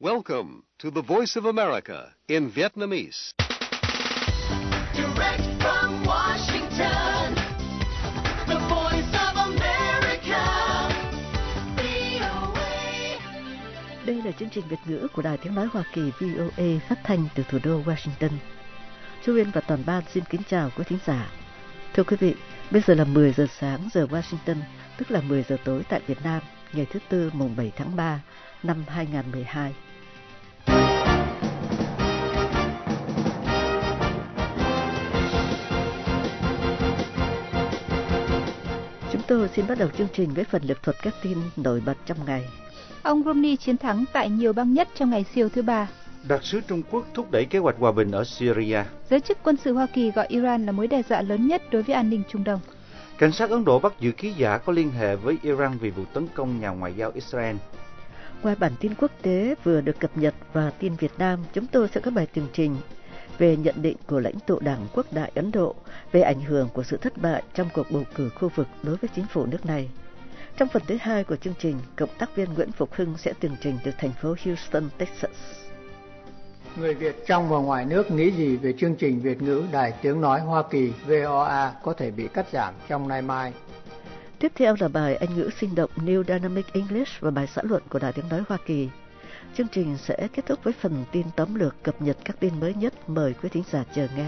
Welcome to the Voice of America in Vietnamese. Direct from Washington, the Voice of America, VOA. Đây là chương trình Việt ngữ của Đài Tiếng nói Hoa Kỳ VOA phát thanh từ thủ đô Washington. Chu Uyên và toàn ban xin kính chào quý thính giả. Thưa quý vị, bây giờ là 10 giờ sáng giờ Washington, tức là 10 giờ tối tại Việt Nam, ngày thứ Tư mùng 7 tháng 3 năm 2012. Chúng tôi xin bắt đầu chương trình với phần lược thuật các tin nổi bật trong ngày. Ông Romney chiến thắng tại nhiều bang nhất trong ngày siêu thứ ba. Đặc sứ Trung Quốc thúc đẩy kế hoạch hòa bình ở Syria. Giới chức quân sự Hoa Kỳ gọi Iran là mối đe dọa lớn nhất đối với an ninh Trung Đông. Cảnh sát Ấn Độ bắt giữ ký giả có liên hệ với Iran vì vụ tấn công nhà ngoại giao Israel. Qua bản tin quốc tế vừa được cập nhật và tin Việt Nam, chúng tôi sẽ có bài tường trình về nhận định của lãnh tụ Đảng Quốc đại Ấn Độ về ảnh hưởng của sự thất bại trong cuộc bầu cử khu vực đối với chính phủ nước này. Trong phần thứ hai của chương trình, cộng tác viên Nguyễn Phục Hưng sẽ tường trình từ thành phố Houston, Texas. Người Việt trong và ngoài nước nghĩ gì về chương trình Việt ngữ Đài Tiếng nói Hoa Kỳ VOA có thể bị cắt giảm trong nay mai? Tiếp theo là bài Anh ngữ sinh động New Dynamic English và bài xã luận của Đài Tiếng nói Hoa Kỳ. Chương trình sẽ kết thúc với phần tin tóm lược cập nhật các tin mới nhất. Mời quý thính giả chờ nghe.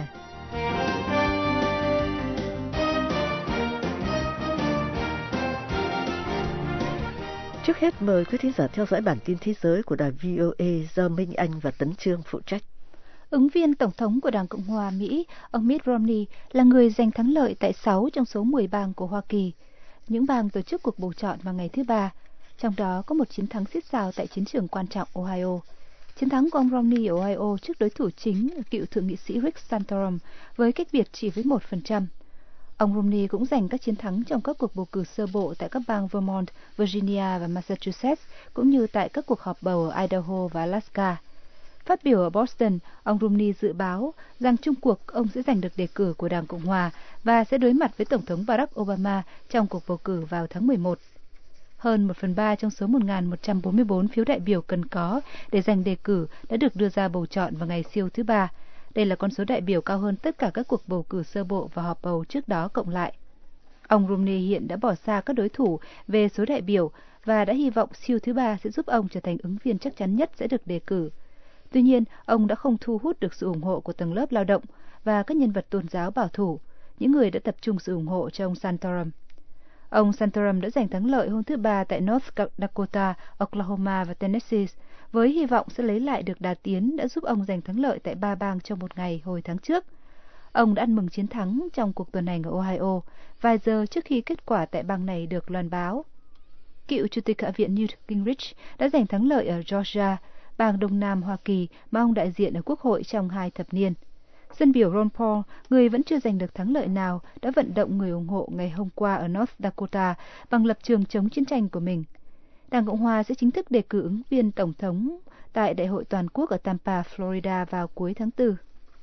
Trước hết mời quý thính giả theo dõi bản tin thế giới của đài VOA do Minh Anh và Tấn Trương phụ trách. Ứng viên Tổng thống của Đảng Cộng hòa Mỹ, ông Mitt Romney, là người giành thắng lợi tại 6 trong số 10 bang của Hoa Kỳ. Những bang tổ chức cuộc bầu chọn vào ngày thứ Ba, trong đó có một chiến thắng xít sao tại chiến trường quan trọng Ohio. Chiến thắng của ông Romney ở Ohio trước đối thủ chính là cựu thượng nghị sĩ Rick Santorum với cách biệt chỉ với 1%. Ông Romney cũng giành các chiến thắng trong các cuộc bầu cử sơ bộ tại các bang Vermont, Virginia và Massachusetts, cũng như tại các cuộc họp bầu ở Idaho và Alaska. Phát biểu ở Boston, ông Romney dự báo rằng chung cuộc ông sẽ giành được đề cử của Đảng Cộng hòa và sẽ đối mặt với Tổng thống Barack Obama trong cuộc bầu cử vào tháng 11. Hơn 1/3 trong số 1.144 phiếu đại biểu cần có để giành đề cử đã được đưa ra bầu chọn vào ngày siêu thứ Ba. Đây là con số đại biểu cao hơn tất cả các cuộc bầu cử sơ bộ và họp bầu trước đó cộng lại. Ông Romney hiện đã bỏ xa các đối thủ về số đại biểu và đã hy vọng siêu thứ Ba sẽ giúp ông trở thành ứng viên chắc chắn nhất sẽ được đề cử. Tuy nhiên, ông đã không thu hút được sự ủng hộ của tầng lớp lao động và các nhân vật tôn giáo bảo thủ, những người đã tập trung sự ủng hộ cho ông Santorum. Ông Santorum đã giành thắng lợi hôm thứ Ba tại North Dakota, Oklahoma và Tennessee, với hy vọng sẽ lấy lại được đà tiến đã giúp ông giành thắng lợi tại 3 bang trong một ngày hồi tháng trước. Ông đã ăn mừng chiến thắng trong cuộc tuần hành ở Ohio, vài giờ trước khi kết quả tại bang này được loan báo. Cựu Chủ tịch Hạ viện Newt Gingrich đã giành thắng lợi ở Georgia, bang Đông Nam Hoa Kỳ mà ông đại diện ở Quốc hội trong 2 thập niên. Dân biểu Ron Paul, người vẫn chưa giành được thắng lợi nào, đã vận động người ủng hộ ngày hôm qua ở North Dakota bằng lập trường chống chiến tranh của mình. Đảng Cộng hòa sẽ chính thức đề cử ứng viên Tổng thống tại Đại hội Toàn quốc ở Tampa, Florida vào cuối tháng 4.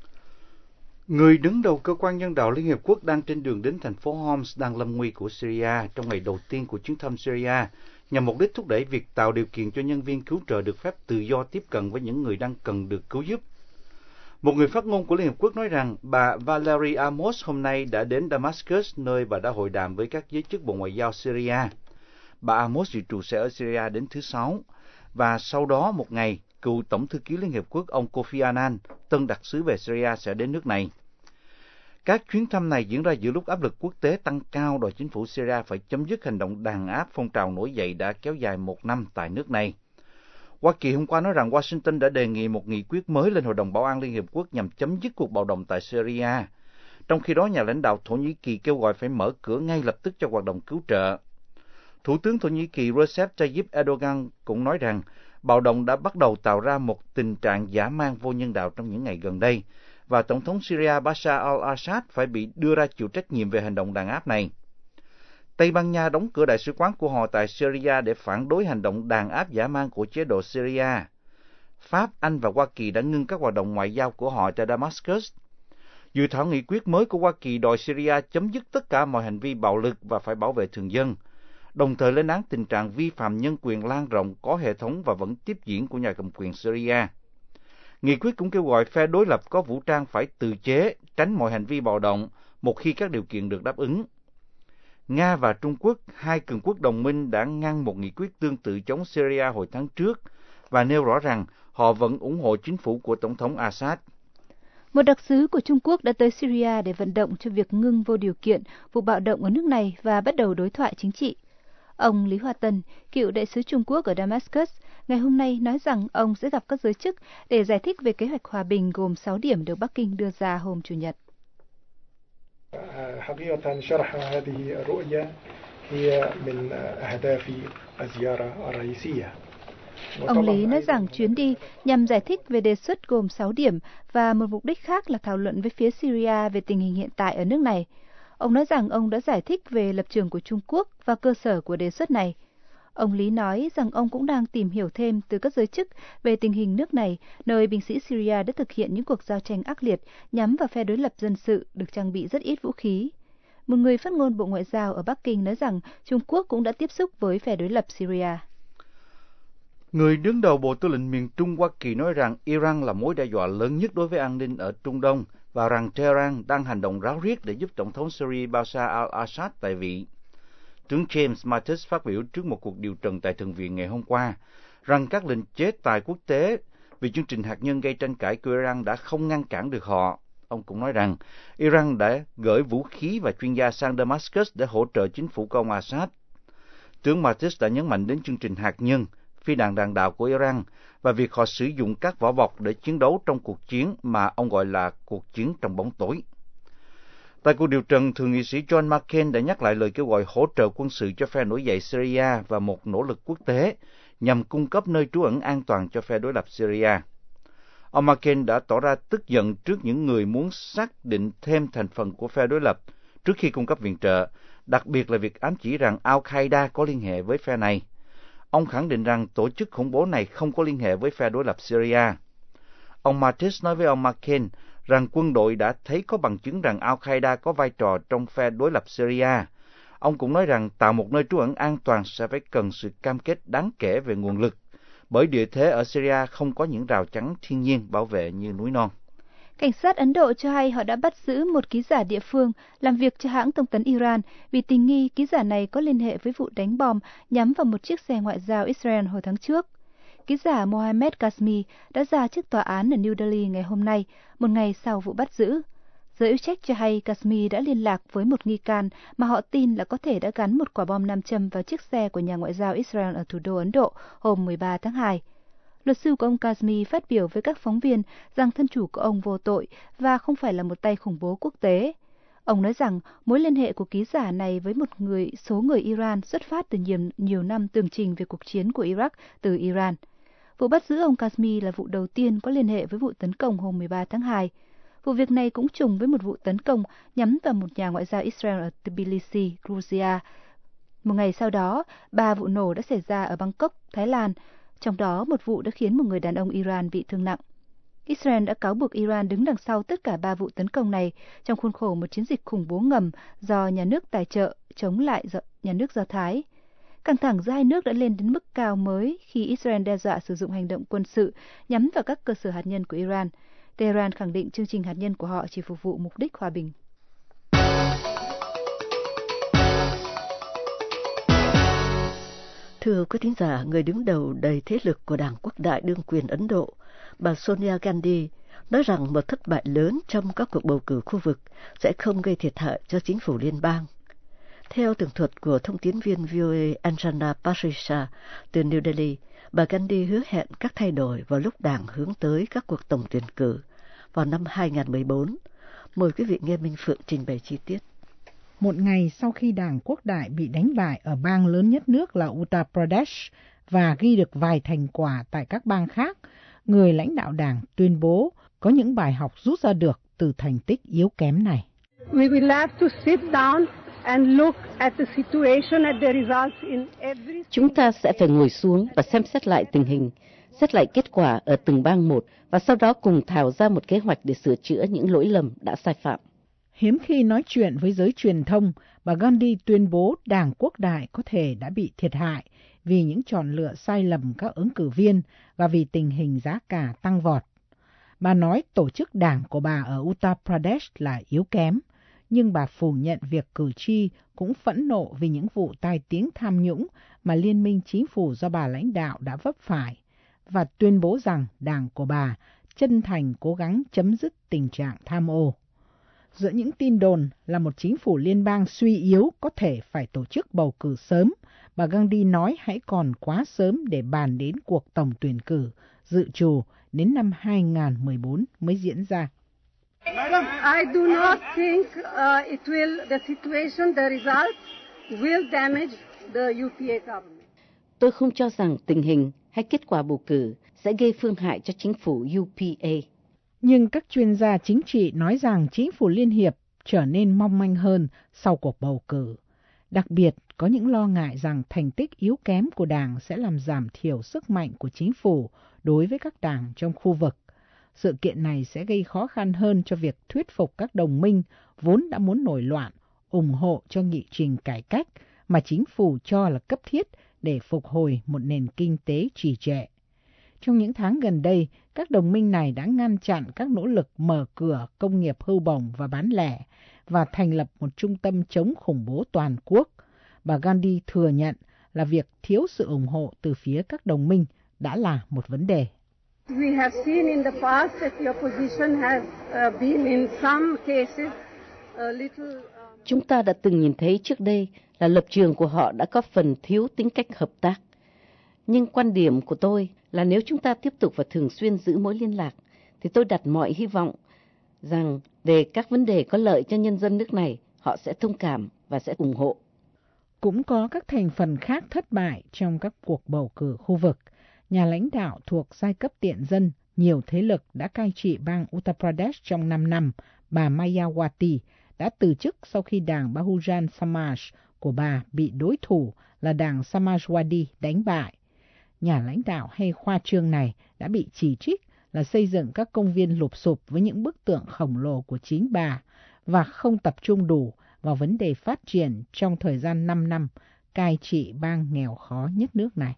Người đứng đầu cơ quan nhân đạo Liên Hiệp Quốc đang trên đường đến thành phố Homs đang lâm nguy của Syria trong ngày đầu tiên của chuyến thăm Syria, nhằm mục đích thúc đẩy việc tạo điều kiện cho nhân viên cứu trợ được phép tự do tiếp cận với những người đang cần được cứu giúp. Một người phát ngôn của Liên Hiệp Quốc nói rằng bà Valerie Amos hôm nay đã đến Damascus, nơi bà đã hội đàm với các giới chức Bộ Ngoại giao Syria. Bà Amos dự trù sẽ ở Syria đến thứ Sáu, và sau đó một ngày, cựu Tổng thư ký Liên Hiệp Quốc ông Kofi Annan, tân đặc sứ về Syria sẽ đến nước này. Các chuyến thăm này diễn ra giữa lúc áp lực quốc tế tăng cao đòi chính phủ Syria phải chấm dứt hành động đàn áp phong trào nổi dậy đã kéo dài 1 năm tại nước này. Hoa Kỳ hôm qua nói rằng Washington đã đề nghị một nghị quyết mới lên Hội đồng Bảo an Liên Hiệp Quốc nhằm chấm dứt cuộc bạo động tại Syria. Trong khi đó, nhà lãnh đạo Thổ Nhĩ Kỳ kêu gọi phải mở cửa ngay lập tức cho hoạt động cứu trợ. Thủ tướng Thổ Nhĩ Kỳ Recep Tayyip Erdogan cũng nói rằng bạo động đã bắt đầu tạo ra một tình trạng dã man vô nhân đạo trong những ngày gần đây, và Tổng thống Syria Bashar al-Assad phải bị đưa ra chịu trách nhiệm về hành động đàn áp này. Tây Ban Nha đóng cửa đại sứ quán của họ tại Syria để phản đối hành động đàn áp dã man của chế độ Syria. Pháp, Anh và Hoa Kỳ đã ngưng các hoạt động ngoại giao của họ tại Damascus. Dự thảo nghị quyết mới của Hoa Kỳ đòi Syria chấm dứt tất cả mọi hành vi bạo lực và phải bảo vệ thường dân. đồng thời lên án tình trạng vi phạm nhân quyền lan rộng, có hệ thống và vẫn tiếp diễn của nhà cầm quyền Syria. Nghị quyết cũng kêu gọi phe đối lập có vũ trang phải tự chế, tránh mọi hành vi bạo động một khi các điều kiện được đáp ứng. Nga và Trung Quốc, hai cường quốc đồng minh, đã ngăn một nghị quyết tương tự chống Syria hồi tháng trước và nêu rõ rằng họ vẫn ủng hộ chính phủ của Tổng thống Assad. Một đặc sứ của Trung Quốc đã tới Syria để vận động cho việc ngưng vô điều kiện vụ bạo động ở nước này và bắt đầu đối thoại chính trị. Ông Lý Hoa Tân, cựu đại sứ Trung Quốc ở Damascus, ngày hôm nay nói rằng ông sẽ gặp các giới chức để giải thích về kế hoạch hòa bình gồm 6 điểm được Bắc Kinh đưa ra hôm Chủ nhật. Ông Lý nói rằng chuyến đi nhằm giải thích về đề xuất gồm 6 điểm và một mục đích khác là thảo luận với phía Syria về tình hình hiện tại ở nước này. Ông nói rằng ông đã giải thích về lập trường của Trung Quốc và cơ sở của đề xuất này. Ông Lý nói rằng ông cũng đang tìm hiểu thêm từ các giới chức về tình hình nước này, nơi binh sĩ Syria đã thực hiện những cuộc giao tranh ác liệt nhắm vào phe đối lập dân sự được trang bị rất ít vũ khí. Một người phát ngôn Bộ Ngoại giao ở Bắc Kinh nói rằng Trung Quốc cũng đã tiếp xúc với phe đối lập Syria. Người đứng đầu Bộ Tư lệnh miền Trung Hoa Kỳ nói rằng Iran là mối đe dọa lớn nhất đối với an ninh ở Trung Đông và rằng Tehran đang hành động ráo riết để giúp Tổng thống Syria Bashar al-Assad tại vị. Tướng James Mattis phát biểu trước một cuộc điều trần tại Thượng viện ngày hôm qua rằng các lệnh chế tài quốc tế vì chương trình hạt nhân gây tranh cãi của Iran đã không ngăn cản được họ. Ông cũng nói rằng Iran đã gửi vũ khí và chuyên gia sang Damascus để hỗ trợ chính phủ của ông Assad. Tướng Mattis đã nhấn mạnh đến chương trình hạt nhân, phi đạn đạn đạo của Iran và việc họ sử dụng các vỏ bọc để chiến đấu trong cuộc chiến mà ông gọi là cuộc chiến trong bóng tối. Tại cuộc điều trần, Thượng nghị sĩ John McCain đã nhắc lại lời kêu gọi hỗ trợ quân sự cho phe nổi dậy Syria và một nỗ lực quốc tế nhằm cung cấp nơi trú ẩn an toàn cho phe đối lập Syria. Ông McCain đã tỏ ra tức giận trước những người muốn xác định thêm thành phần của phe đối lập trước khi cung cấp viện trợ, đặc biệt là việc ám chỉ rằng Al-Qaeda có liên hệ với phe này. Ông khẳng định rằng tổ chức khủng bố này không có liên hệ với phe đối lập Syria. Ông Mattis nói với ông McCain rằng quân đội đã thấy có bằng chứng rằng Al-Qaeda có vai trò trong phe đối lập Syria. Ông cũng nói rằng tạo một nơi trú ẩn an toàn sẽ phải cần sự cam kết đáng kể về nguồn lực, bởi địa thế ở Syria không có những rào chắn thiên nhiên bảo vệ như núi non. Cảnh sát Ấn Độ cho hay họ đã bắt giữ một ký giả địa phương làm việc cho hãng thông tấn Iran vì tình nghi ký giả này có liên hệ với vụ đánh bom nhắm vào một chiếc xe ngoại giao Israel hồi tháng trước. Ký giả Mohammed Kazmi đã ra trước tòa án ở New Delhi ngày hôm nay, một ngày sau vụ bắt giữ. Giới hữu trách cho hay Kazmi đã liên lạc với một nghi can mà họ tin là có thể đã gắn một quả bom nam châm vào chiếc xe của nhà ngoại giao Israel ở thủ đô Ấn Độ hôm 13 tháng 2. Luật sư của ông Kazmi phát biểu với các phóng viên rằng thân chủ của ông vô tội và không phải là một tay khủng bố quốc tế. Ông nói rằng mối liên hệ của ký giả này với số người Iran xuất phát từ nhiều năm tường trình về cuộc chiến của Iraq từ Iran. Vụ bắt giữ ông Kazmi là vụ đầu tiên có liên hệ với vụ tấn công hôm 13 tháng 2. Vụ việc này cũng trùng với một vụ tấn công nhắm vào một nhà ngoại giao Israel ở Tbilisi, Georgia. Một ngày sau đó, 3 vụ nổ đã xảy ra ở Bangkok, Thái Lan, trong đó một vụ đã khiến một người đàn ông Iran bị thương nặng. Israel đã cáo buộc Iran đứng đằng sau tất cả 3 vụ tấn công này trong khuôn khổ một chiến dịch khủng bố ngầm do nhà nước tài trợ chống lại nhà nước Do Thái. Căng thẳng giữa hai nước đã lên đến mức cao mới khi Israel đe dọa sử dụng hành động quân sự nhắm vào các cơ sở hạt nhân của Iran. Tehran khẳng định chương trình hạt nhân của họ chỉ phục vụ mục đích hòa bình. Thưa quý thính giả, người đứng đầu đầy thế lực của Đảng Quốc đại đương quyền Ấn Độ, bà Sonia Gandhi, nói rằng một thất bại lớn trong các cuộc bầu cử khu vực sẽ không gây thiệt hại cho chính phủ liên bang. Theo tường thuật của thông tín viên VOA Anjana Pasricha từ New Delhi, bà Gandhi hứa hẹn các thay đổi vào lúc Đảng hướng tới các cuộc tổng tuyển cử vào năm 2014. Mời quý vị nghe Minh Phượng trình bày chi tiết. Một ngày sau khi Đảng Quốc đại bị đánh bại ở bang lớn nhất nước là Uttar Pradesh và ghi được vài thành quả tại các bang khác, người lãnh đạo đảng tuyên bố có những bài học rút ra được từ thành tích yếu kém này. We will have to sit down and look at the situation at the results in every. Chúng ta sẽ phải ngồi xuống và xem xét lại tình hình, xét lại kết quả ở từng bang một và sau đó cùng thảo ra một kế hoạch để sửa chữa những lỗi lầm đã sai phạm. Hiếm khi nói chuyện với giới truyền thông, bà Gandhi tuyên bố Đảng Quốc đại có thể đã bị thiệt hại vì những chọn lựa sai lầm các ứng cử viên và vì tình hình giá cả tăng vọt. Bà nói tổ chức đảng của bà ở Uttar Pradesh là yếu kém, nhưng bà phủ nhận việc cử tri cũng phẫn nộ vì những vụ tai tiếng tham nhũng mà liên minh chính phủ do bà lãnh đạo đã vấp phải, và tuyên bố rằng đảng của bà chân thành cố gắng chấm dứt tình trạng tham ô. Giữa những tin đồn là một chính phủ liên bang suy yếu có thể phải tổ chức bầu cử sớm, bà Gandhi nói hãy còn quá sớm để bàn đến cuộc tổng tuyển cử dự trù đến năm 2014 mới diễn ra. I do not think the situation, the results will damage the UPA government. Tôi không cho rằng tình hình hay kết quả bầu cử sẽ gây phương hại cho chính phủ UPA. Nhưng các chuyên gia chính trị nói rằng chính phủ liên hiệp trở nên mong manh hơn sau cuộc bầu cử. Đặc biệt, có những lo ngại rằng thành tích yếu kém của đảng sẽ làm giảm thiểu sức mạnh của chính phủ đối với các đảng trong khu vực. Sự kiện này sẽ gây khó khăn hơn cho việc thuyết phục các đồng minh vốn đã muốn nổi loạn, ủng hộ cho nghị trình cải cách mà chính phủ cho là cấp thiết để phục hồi một nền kinh tế trì trệ. Trong những tháng gần đây, các đồng minh này đã ngăn chặn các nỗ lực mở cửa công nghiệp hưu bổng và bán lẻ và thành lập một trung tâm chống khủng bố toàn quốc. Bà Gandhi thừa nhận là việc thiếu sự ủng hộ từ phía các đồng minh đã là một vấn đề. We have seen in the past that the opposition has been in some cases a little. Chúng ta đã từng nhìn thấy trước đây là lập trường của họ đã có phần thiếu tính cách hợp tác. Nhưng quan điểm của tôi là nếu chúng ta tiếp tục và thường xuyên giữ mối liên lạc, thì tôi đặt mọi hy vọng rằng về các vấn đề có lợi cho nhân dân nước này, họ sẽ thông cảm và sẽ ủng hộ. Cũng có các thành phần khác thất bại trong các cuộc bầu cử khu vực. Nhà lãnh đạo thuộc giai cấp tiện dân, nhiều thế lực đã cai trị bang Uttar Pradesh trong 5 năm, bà Mayawati đã từ chức sau khi đảng Bahujan Samaj của bà bị đối thủ là đảng Samajwadi đánh bại. Nhà lãnh đạo hay khoa trương này đã bị chỉ trích là xây dựng các công viên lụp xụp với những bức tượng khổng lồ của chính bà và không tập trung đủ vào vấn đề phát triển trong thời gian 5 năm cai trị bang nghèo khó nhất nước này.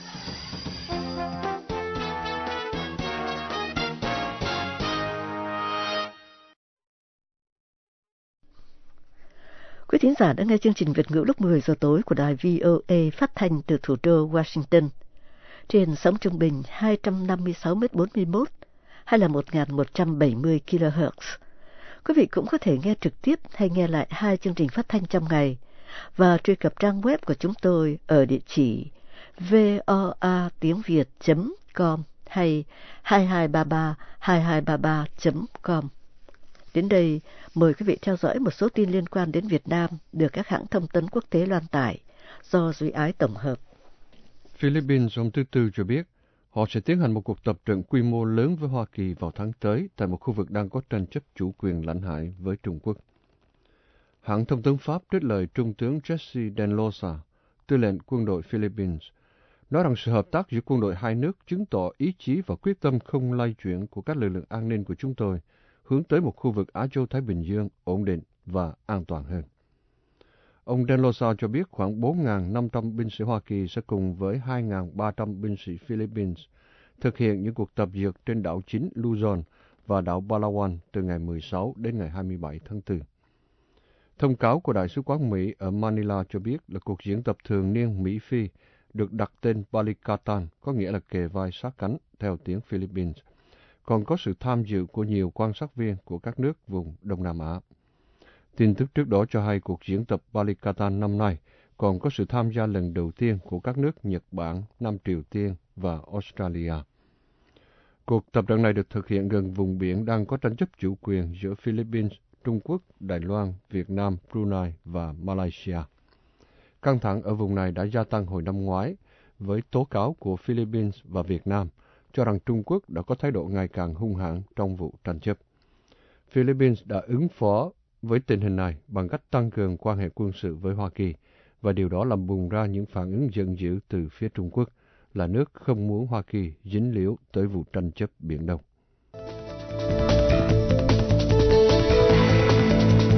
Quý thính giả đã nghe chương trình Việt ngữ lúc 10 giờ tối của đài VOA phát thanh từ thủ đô Washington. Trên sóng trung bình 256m41 hay là 1170 kHz. Quý vị cũng có thể nghe trực tiếp hay nghe lại hai chương trình phát thanh trong ngày và truy cập trang web của chúng tôi ở địa chỉ voatiengviet.com hay 2233-2233.com. Đến đây, mời quý vị theo dõi một số tin liên quan đến Việt Nam được các hãng thông tấn quốc tế loan tải do Duy Ái tổng hợp. Philippines hôm thứ Tư cho biết họ sẽ tiến hành một cuộc tập trận quy mô lớn với Hoa Kỳ vào tháng tới tại một khu vực đang có tranh chấp chủ quyền lãnh hải với Trung Quốc. Hãng thông tấn Pháp trích lời Trung tướng Jesse Denlosa, tư lệnh quân đội Philippines, nói rằng sự hợp tác giữa quân đội hai nước chứng tỏ ý chí và quyết tâm không lay chuyển của các lực lượng an ninh của chúng tôi hướng tới một khu vực Á Châu Thái Bình Dương ổn định và an toàn hơn. Ông Denlosa cho biết khoảng 4.500 binh sĩ Hoa Kỳ sẽ cùng với 2.300 binh sĩ Philippines thực hiện những cuộc tập dượt trên đảo chính Luzon và đảo Palawan từ ngày 16 đến ngày 27 tháng 4. Thông cáo của Đại sứ quán Mỹ ở Manila cho biết là cuộc diễn tập thường niên Mỹ-Phi được đặt tên Balikatan, có nghĩa là kề vai sát cánh theo tiếng Philippines, còn có sự tham dự của nhiều quan sát viên của các nước vùng Đông Nam Á. Tin tức trước đó cho hay cuộc diễn tập Balikatan năm nay còn có sự tham gia lần đầu tiên của các nước Nhật Bản, Nam Triều Tiên và Australia. Cuộc tập trận này được thực hiện gần vùng biển đang có tranh chấp chủ quyền giữa Philippines, Trung Quốc, Đài Loan, Việt Nam, Brunei và Malaysia. Căng thẳng ở vùng này đã gia tăng hồi năm ngoái với tố cáo của Philippines và Việt Nam cho rằng Trung Quốc đã có thái độ ngày càng hung hãn trong vụ tranh chấp. Philippines đã ứng phó với tình hình này bằng cách tăng cường quan hệ quân sự với Hoa Kỳ, và điều đó làm bùng ra những phản ứng giận dữ từ phía Trung Quốc, là nước không muốn Hoa Kỳ dính líu tới vụ tranh chấp Biển Đông.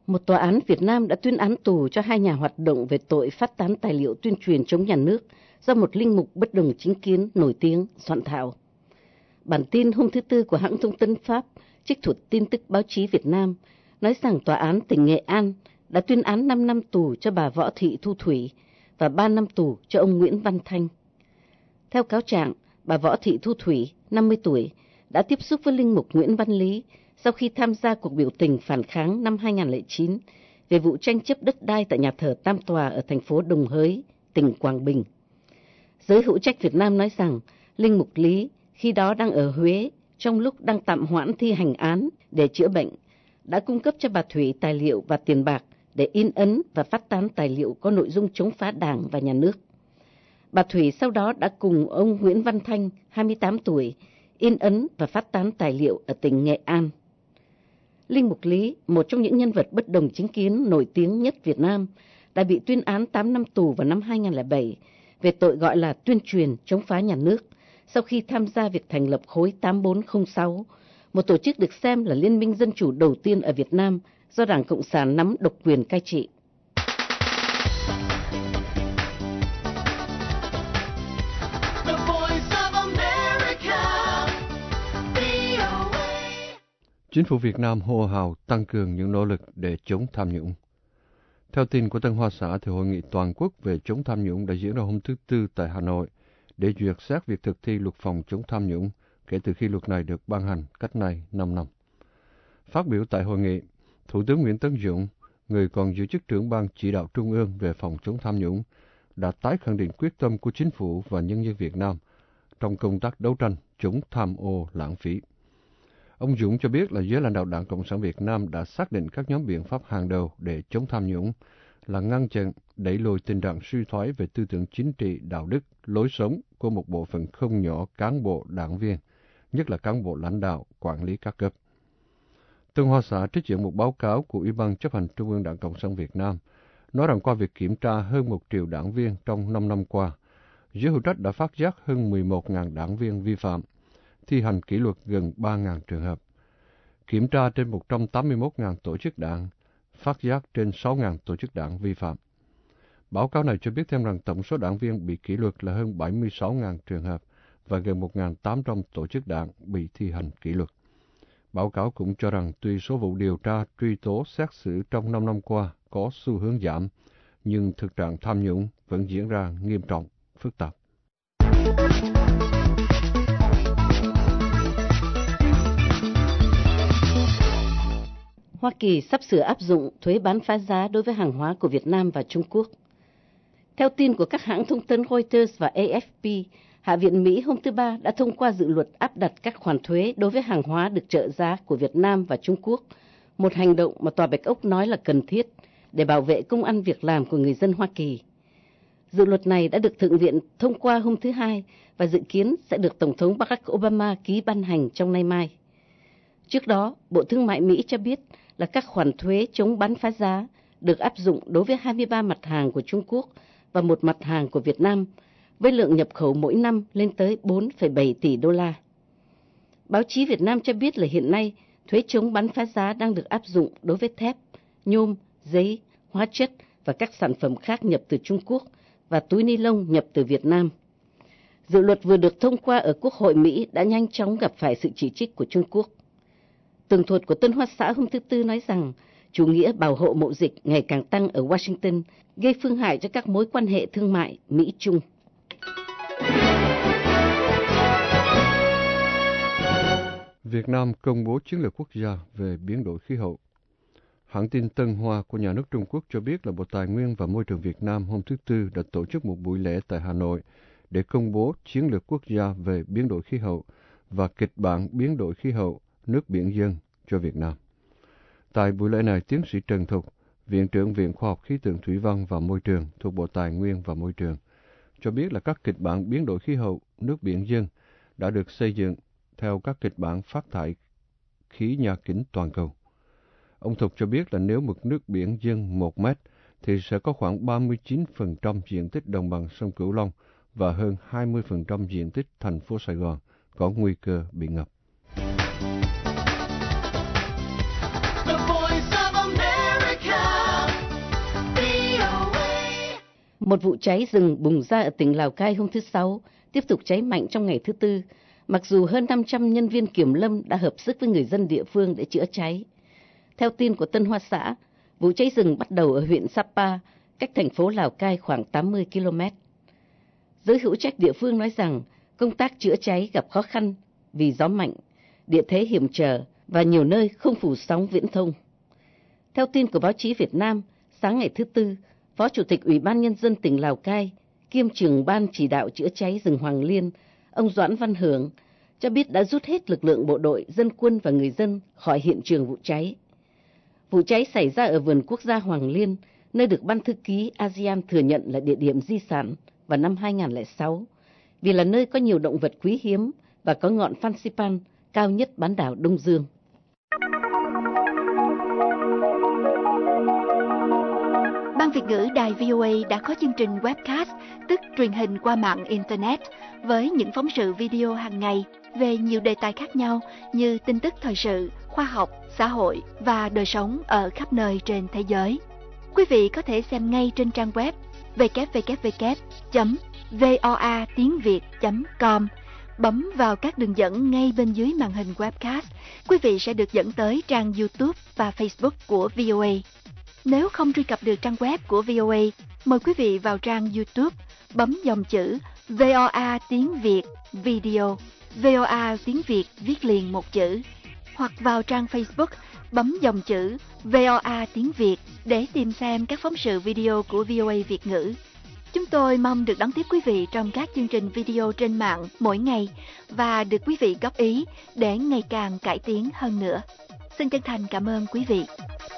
Một tòa án Việt Nam đã tuyên án tù cho 2 nhà hoạt động về tội phát tán tài liệu tuyên truyền chống nhà nước do một linh mục bất đồng chính kiến nổi tiếng soạn thảo. Bản tin hôm thứ Tư của hãng thông tấn Pháp trích thuật tin tức báo chí Việt Nam nói rằng tòa án tỉnh Nghệ An đã tuyên án 5 năm tù cho bà Võ Thị Thu Thủy và 3 năm tù cho ông Nguyễn Văn Thanh. Theo cáo trạng, bà Võ Thị Thu Thủy, 50 tuổi, đã tiếp xúc với linh mục Nguyễn Văn Lý sau khi tham gia cuộc biểu tình phản kháng năm 2009 về vụ tranh chấp đất đai tại nhà thờ Tam Tòa ở thành phố Đồng Hới, tỉnh Quảng Bình. Giới hữu trách Việt Nam nói rằng linh mục Lý khi đó đang ở Huế trong lúc đang tạm hoãn thi hành án để chữa bệnh, đã cung cấp cho bà Thủy tài liệu và tiền bạc để in ấn và phát tán tài liệu có nội dung chống phá Đảng và nhà nước. Bà Thủy sau đó đã cùng ông Nguyễn Văn Thanh, 28 tuổi, in ấn và phát tán tài liệu ở tỉnh Nghệ An. Linh mục Lý, một trong những nhân vật bất đồng chính kiến nổi tiếng nhất Việt Nam, đã bị tuyên án 8 năm tù vào năm 2007 về tội gọi là tuyên truyền chống phá nhà nước sau khi tham gia việc thành lập khối 8406, một tổ chức được xem là liên minh dân chủ đầu tiên ở Việt Nam do Đảng Cộng sản nắm độc quyền cai trị. The Voice of America, VOA. Chính phủ Việt Nam hô hào tăng cường những nỗ lực để chống tham nhũng. Theo tin của Tân Hoa Xã, thì hội nghị toàn quốc về chống tham nhũng đã diễn ra hôm thứ Tư tại Hà Nội để duyệt xét việc thực thi luật phòng chống tham nhũng kể từ khi luật này được ban hành cách nay 5 năm. Phát biểu tại hội nghị, Thủ tướng Nguyễn Tấn Dũng, người còn giữ chức trưởng ban chỉ đạo trung ương về phòng chống tham nhũng, đã tái khẳng định quyết tâm của chính phủ và nhân dân Việt Nam trong công tác đấu tranh chống tham ô lãng phí. Ông Dũng cho biết là giới lãnh đạo Đảng Cộng sản Việt Nam đã xác định các nhóm biện pháp hàng đầu để chống tham nhũng là ngăn chặn, đẩy lùi tình trạng suy thoái về tư tưởng chính trị, đạo đức, lối sống của một bộ phận không nhỏ cán bộ đảng viên, nhất là cán bộ lãnh đạo, quản lý các cấp. Tân Hoa Xã trích dẫn một báo cáo của Ủy ban chấp hành Trung ương Đảng Cộng sản Việt Nam, nói rằng qua việc kiểm tra hơn 1 triệu đảng viên trong 5 năm qua, giới hữu trách đã phát giác hơn 11.000 đảng viên vi phạm, thi hành kỷ luật gần 3.000 trường hợp, kiểm tra trên 181.000 tổ chức đảng, phát giác trên 6.000 tổ chức đảng vi phạm. Báo cáo này cho biết thêm rằng tổng số đảng viên bị kỷ luật là hơn 76.000 trường hợp và gần 1.800 tổ chức đảng bị thi hành kỷ luật. Báo cáo cũng cho rằng tuy số vụ điều tra, truy tố, xét xử trong 5 năm qua có xu hướng giảm, nhưng thực trạng tham nhũng vẫn diễn ra nghiêm trọng, phức tạp. Hoa Kỳ sắp sửa áp dụng thuế bán phá giá đối với hàng hóa của Việt Nam và Trung Quốc. Theo tin của các hãng thông tấn Reuters và AFP, Hạ viện Mỹ hôm thứ Ba đã thông qua dự luật áp đặt các khoản thuế đối với hàng hóa được trợ giá của Việt Nam và Trung Quốc, một hành động mà Tòa Bạch Ốc nói là cần thiết để bảo vệ công ăn việc làm của người dân Hoa Kỳ. Dự luật này đã được Thượng viện thông qua hôm thứ Hai và dự kiến sẽ được Tổng thống Barack Obama ký ban hành trong nay mai. Trước đó, Bộ Thương mại Mỹ cho biết là các khoản thuế chống bán phá giá được áp dụng đối với 23 mặt hàng của Trung Quốc và một mặt hàng của Việt Nam, với lượng nhập khẩu mỗi năm lên tới 4,7 tỷ đô la. Báo chí Việt Nam cho biết là hiện nay, thuế chống bán phá giá đang được áp dụng đối với thép, nhôm, giấy, hóa chất và các sản phẩm khác nhập từ Trung Quốc và túi ni lông nhập từ Việt Nam. Dự luật vừa được thông qua ở Quốc hội Mỹ đã nhanh chóng gặp phải sự chỉ trích của Trung Quốc. Tường thuật của Tân Hoa Xã hôm thứ Tư nói rằng chủ nghĩa bảo hộ mậu dịch ngày càng tăng ở Washington gây phương hại cho các mối quan hệ thương mại Mỹ-Trung. Việt Nam công bố chiến lược quốc gia về biến đổi khí hậu. Hãng tin Tân Hoa của nhà nước Trung Quốc cho biết là Bộ Tài nguyên và Môi trường Việt Nam hôm thứ Tư đã tổ chức một buổi lễ tại Hà Nội để công bố chiến lược quốc gia về biến đổi khí hậu và kịch bản biến đổi khí hậu nước biển dân cho Việt Nam. Tại buổi lễ này, tiến sĩ Trần Thục, Viện trưởng Viện Khoa học Khí tượng Thủy văn và Môi trường thuộc Bộ Tài nguyên và Môi trường, cho biết là các kịch bản biến đổi khí hậu nước biển dân đã được xây dựng theo các kịch bản phát thải khí nhà kính toàn cầu. Ông Thục cho biết là nếu mực nước biển dâng 1 mét, thì sẽ có khoảng 39% diện tích đồng bằng sông Cửu Long và hơn 20% diện tích thành phố Sài Gòn có nguy cơ bị ngập. The Voice of America, Một vụ cháy rừng bùng ra ở tỉnh Lào Cai hôm thứ Sáu, tiếp tục cháy mạnh trong ngày thứ Tư, mặc dù hơn 500 nhân viên kiểm lâm đã hợp sức với người dân địa phương để chữa cháy. Theo tin của Tân Hoa Xã, vụ cháy rừng bắt đầu ở huyện Sapa, cách thành phố Lào Cai khoảng 80 km. Giới hữu trách địa phương nói rằng công tác chữa cháy gặp khó khăn vì gió mạnh, địa thế hiểm trở và nhiều nơi không phủ sóng viễn thông. Theo tin của báo chí Việt Nam, sáng ngày thứ Tư, Phó Chủ tịch Ủy ban Nhân dân tỉnh Lào Cai, kiêm trưởng ban chỉ đạo chữa cháy rừng Hoàng Liên, ông Doãn Văn Hưởng, cho biết đã rút hết lực lượng bộ đội, dân quân và người dân khỏi hiện trường vụ cháy. Vụ cháy xảy ra ở vườn quốc gia Hoàng Liên, nơi được Ban Thư ký ASEAN thừa nhận là địa điểm di sản vào năm 2006, vì là nơi có nhiều động vật quý hiếm và có ngọn Phan Xipang cao nhất bán đảo Đông Dương. Ban Việt ngữ đài VOA đã có chương trình webcast, tức truyền hình qua mạng Internet, với những phóng sự video hàng ngày về nhiều đề tài khác nhau như tin tức thời sự, khoa học, xã hội và đời sống ở khắp nơi trên thế giới. Quý vị có thể xem ngay trên trang web www.voatiengviet.com. Bấm vào các đường dẫn ngay bên dưới màn hình webcast, quý vị sẽ được dẫn tới trang YouTube và Facebook của VOA. Nếu không truy cập được trang web của VOA, mời quý vị vào trang YouTube, bấm dòng chữ VOA tiếng Việt Video, VOA tiếng Việt viết liền một chữ, hoặc vào trang Facebook, bấm dòng chữ VOA tiếng Việt để tìm xem các phóng sự video của VOA Việt ngữ. Chúng tôi mong được đón tiếp quý vị trong các chương trình video trên mạng mỗi ngày và được quý vị góp ý để ngày càng cải tiến hơn nữa. Xin chân thành cảm ơn quý vị.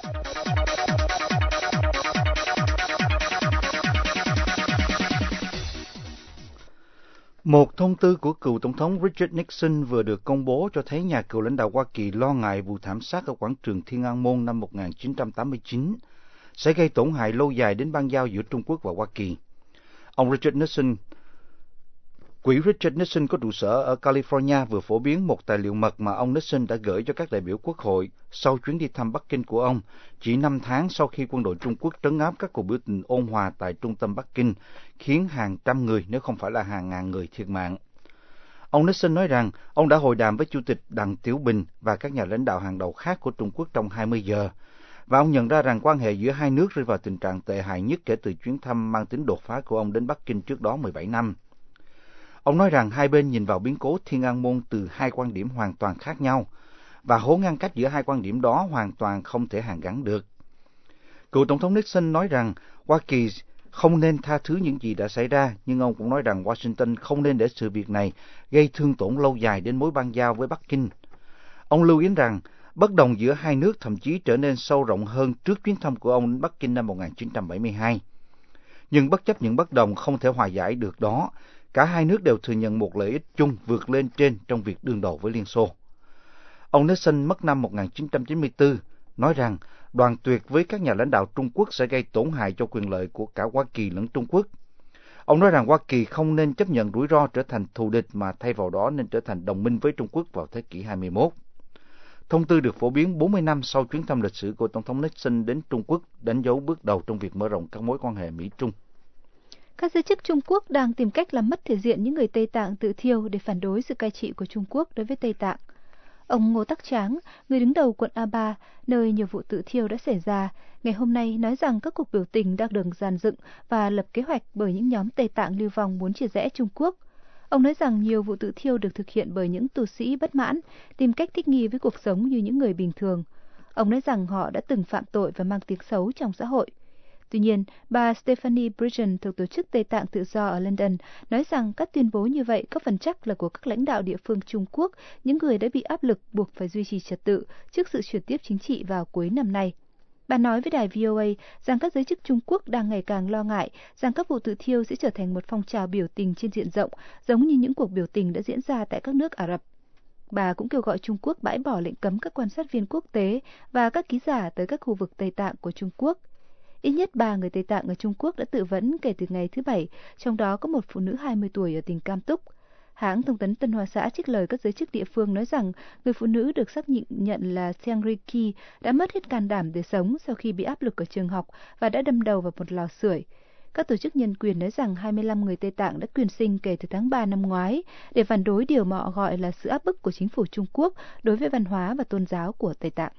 Một thông tư của cựu Tổng thống Richard Nixon vừa được công bố cho thấy nhà cựu lãnh đạo Hoa Kỳ lo ngại vụ thảm sát ở quảng trường Thiên An Môn năm 1989 sẽ gây tổn hại lâu dài đến bang giao giữa Trung Quốc và Hoa Kỳ. Quỹ Richard Nixon có trụ sở ở California vừa phổ biến một tài liệu mật mà ông Nixon đã gửi cho các đại biểu Quốc hội sau chuyến đi thăm Bắc Kinh của ông, chỉ 5 tháng sau khi quân đội Trung Quốc trấn áp các cuộc biểu tình ôn hòa tại trung tâm Bắc Kinh, khiến hàng trăm người, nếu không phải là hàng ngàn người thiệt mạng. Ông Nixon nói rằng ông đã hội đàm với Chủ tịch Đặng Tiểu Bình và các nhà lãnh đạo hàng đầu khác của Trung Quốc trong 20 giờ, và ông nhận ra rằng quan hệ giữa hai nước rơi vào tình trạng tệ hại nhất kể từ chuyến thăm mang tính đột phá của ông đến Bắc Kinh trước đó 17 năm. Ông nói rằng hai bên nhìn vào biến cố Thiên An Môn từ hai quan điểm hoàn toàn khác nhau, và hố ngăn cách giữa hai quan điểm đó hoàn toàn không thể hàn gắn được. Cựu Tổng thống Nixon nói rằng Hoa Kỳ không nên tha thứ những gì đã xảy ra, nhưng ông cũng nói rằng Washington không nên để sự việc này gây thương tổn lâu dài đến mối bang giao với Bắc Kinh. Ông lưu ý rằng bất đồng giữa hai nước thậm chí trở nên sâu rộng hơn trước chuyến thăm của ông đến Bắc Kinh năm 1972. Nhưng bất chấp những bất đồng không thể hòa giải được đó, cả hai nước đều thừa nhận một lợi ích chung vượt lên trên trong việc đương đầu với Liên Xô. Ông Nixon mất năm 1994, nói rằng đoàn tuyệt với các nhà lãnh đạo Trung Quốc sẽ gây tổn hại cho quyền lợi của cả Hoa Kỳ lẫn Trung Quốc. Ông nói rằng Hoa Kỳ không nên chấp nhận rủi ro trở thành thù địch mà thay vào đó nên trở thành đồng minh với Trung Quốc vào thế kỷ 21. Thông tư được phổ biến 40 năm sau chuyến thăm lịch sử của Tổng thống Nixon đến Trung Quốc, đánh dấu bước đầu trong việc mở rộng các mối quan hệ Mỹ-Trung. Các giới chức Trung Quốc đang tìm cách làm mất thể diện những người Tây Tạng tự thiêu để phản đối sự cai trị của Trung Quốc đối với Tây Tạng. Ông Ngô Tắc Tráng, người đứng đầu quận A3, nơi nhiều vụ tự thiêu đã xảy ra, ngày hôm nay nói rằng các cuộc biểu tình đang được dàn dựng và lập kế hoạch bởi những nhóm Tây Tạng lưu vong muốn chia rẽ Trung Quốc. Ông nói rằng nhiều vụ tự thiêu được thực hiện bởi những tù sĩ bất mãn, tìm cách thích nghi với cuộc sống như những người bình thường. Ông nói rằng họ đã từng phạm tội và mang tiếng xấu trong xã hội. Tuy nhiên, bà Stephanie Bridgen thuộc Tổ chức Tây Tạng Tự do ở London nói rằng các tuyên bố như vậy có phần chắc là của các lãnh đạo địa phương Trung Quốc, những người đã bị áp lực buộc phải duy trì trật tự trước sự chuyển tiếp chính trị vào cuối năm nay. Bà nói với đài VOA rằng các giới chức Trung Quốc đang ngày càng lo ngại rằng các vụ tự thiêu sẽ trở thành một phong trào biểu tình trên diện rộng, giống như những cuộc biểu tình đã diễn ra tại các nước Ả Rập. Bà cũng kêu gọi Trung Quốc bãi bỏ lệnh cấm các quan sát viên quốc tế và các ký giả tới các khu vực Tây Tạng của Trung Quốc. Ít nhất 3 người Tây Tạng ở Trung Quốc đã tự vấn kể từ ngày thứ Bảy, trong đó có một phụ nữ 20 tuổi ở tỉnh Cam Túc. Hãng thông tấn Tân Hoa Xã trích lời các giới chức địa phương nói rằng người phụ nữ được xác nhận là Seang Riki đã mất hết can đảm để sống sau khi bị áp lực ở trường học và đã đâm đầu vào một lò sưởi. Các tổ chức nhân quyền nói rằng 25 người Tây Tạng đã quyên sinh kể từ tháng 3 năm ngoái để phản đối điều mà họ gọi là sự áp bức của chính phủ Trung Quốc đối với văn hóa và tôn giáo của Tây Tạng.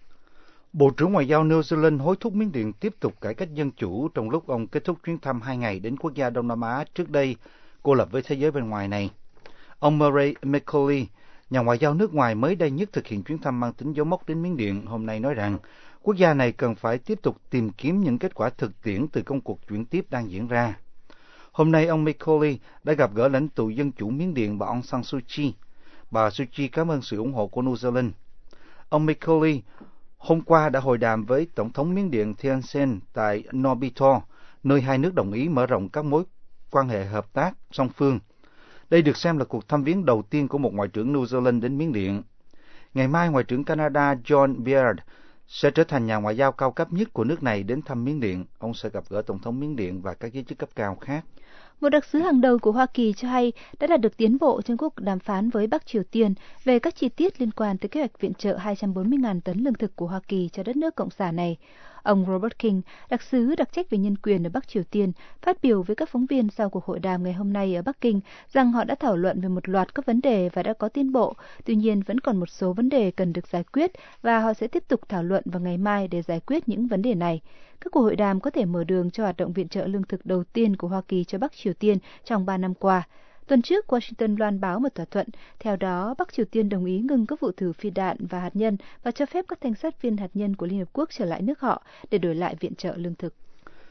Bộ trưởng Ngoại giao New Zealand hối thúc Miến Điện tiếp tục cải cách dân chủ trong lúc ông kết thúc chuyến thăm 2 ngày đến quốc gia Đông Nam Á trước đây cô lập với thế giới bên ngoài này. Ông Murray McCauley, nhà ngoại giao nước ngoài mới đây nhất thực hiện chuyến thăm mang tính dấu mốc đến Miến Điện, hôm nay nói rằng quốc gia này cần phải tiếp tục tìm kiếm những kết quả thực tiễn từ công cuộc chuyển tiếp đang diễn ra. Hôm nay, ông McCauley đã gặp gỡ lãnh tụ dân chủ Miến Điện bà Aung San Suu Kyi. Bà Suu Kyi cảm ơn sự ủng hộ của New Zealand. Ông McCauley hôm qua đã hội đàm với Tổng thống Miến Điện Thein Sein tại Naypyidaw, nơi hai nước đồng ý mở rộng các mối quan hệ hợp tác song phương. Đây được xem là cuộc thăm viếng đầu tiên của một ngoại trưởng New Zealand đến Miến Điện. Ngày mai, Ngoại trưởng Canada John Beard sẽ trở thành nhà ngoại giao cao cấp nhất của nước này đến thăm Miến Điện. Ông sẽ gặp gỡ Tổng thống Miến Điện và các giới chức cấp cao khác. Một đặc sứ hàng đầu của Hoa Kỳ cho hay đã đạt được tiến bộ trong cuộc đàm phán với Bắc Triều Tiên về các chi tiết liên quan tới kế hoạch viện trợ 240.000 tấn lương thực của Hoa Kỳ cho đất nước Cộng sản này. Ông Robert King, đặc sứ đặc trách về nhân quyền ở Bắc Triều Tiên, phát biểu với các phóng viên sau cuộc hội đàm ngày hôm nay ở Bắc Kinh rằng họ đã thảo luận về một loạt các vấn đề và đã có tiến bộ, tuy nhiên vẫn còn một số vấn đề cần được giải quyết và họ sẽ tiếp tục thảo luận vào ngày mai để giải quyết những vấn đề này. Các cuộc hội đàm có thể mở đường cho hoạt động viện trợ lương thực đầu tiên của Hoa Kỳ cho Bắc Triều Tiên trong 3 năm qua. Tuần trước, Washington loan báo một thỏa thuận. Theo đó, Bắc Triều Tiên đồng ý ngừng các vụ thử phi đạn và hạt nhân và cho phép các thanh sát viên hạt nhân của Liên Hợp Quốc trở lại nước họ để đổi lại viện trợ lương thực.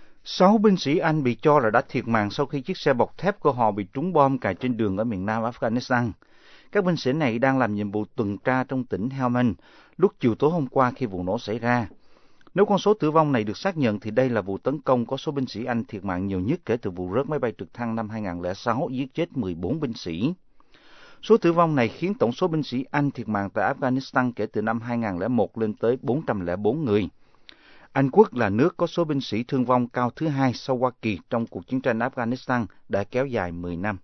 6 binh sĩ Anh bị cho là đã thiệt mạng sau khi chiếc xe bọc thép của họ bị trúng bom cài trên đường ở miền nam Afghanistan. Các binh sĩ này đang làm nhiệm vụ tuần tra trong tỉnh Helmand lúc chiều tối hôm qua khi vụ nổ xảy ra. Nếu con số tử vong này được xác nhận thì đây là vụ tấn công có số binh sĩ Anh thiệt mạng nhiều nhất kể từ vụ rớt máy bay trực thăng năm 2006 giết chết 14 binh sĩ. Số tử vong này khiến tổng số binh sĩ Anh thiệt mạng tại Afghanistan kể từ năm 2001 lên tới 404 người. Anh Quốc là nước có số binh sĩ thương vong cao thứ hai sau Hoa Kỳ trong cuộc chiến tranh Afghanistan đã kéo dài 10 năm.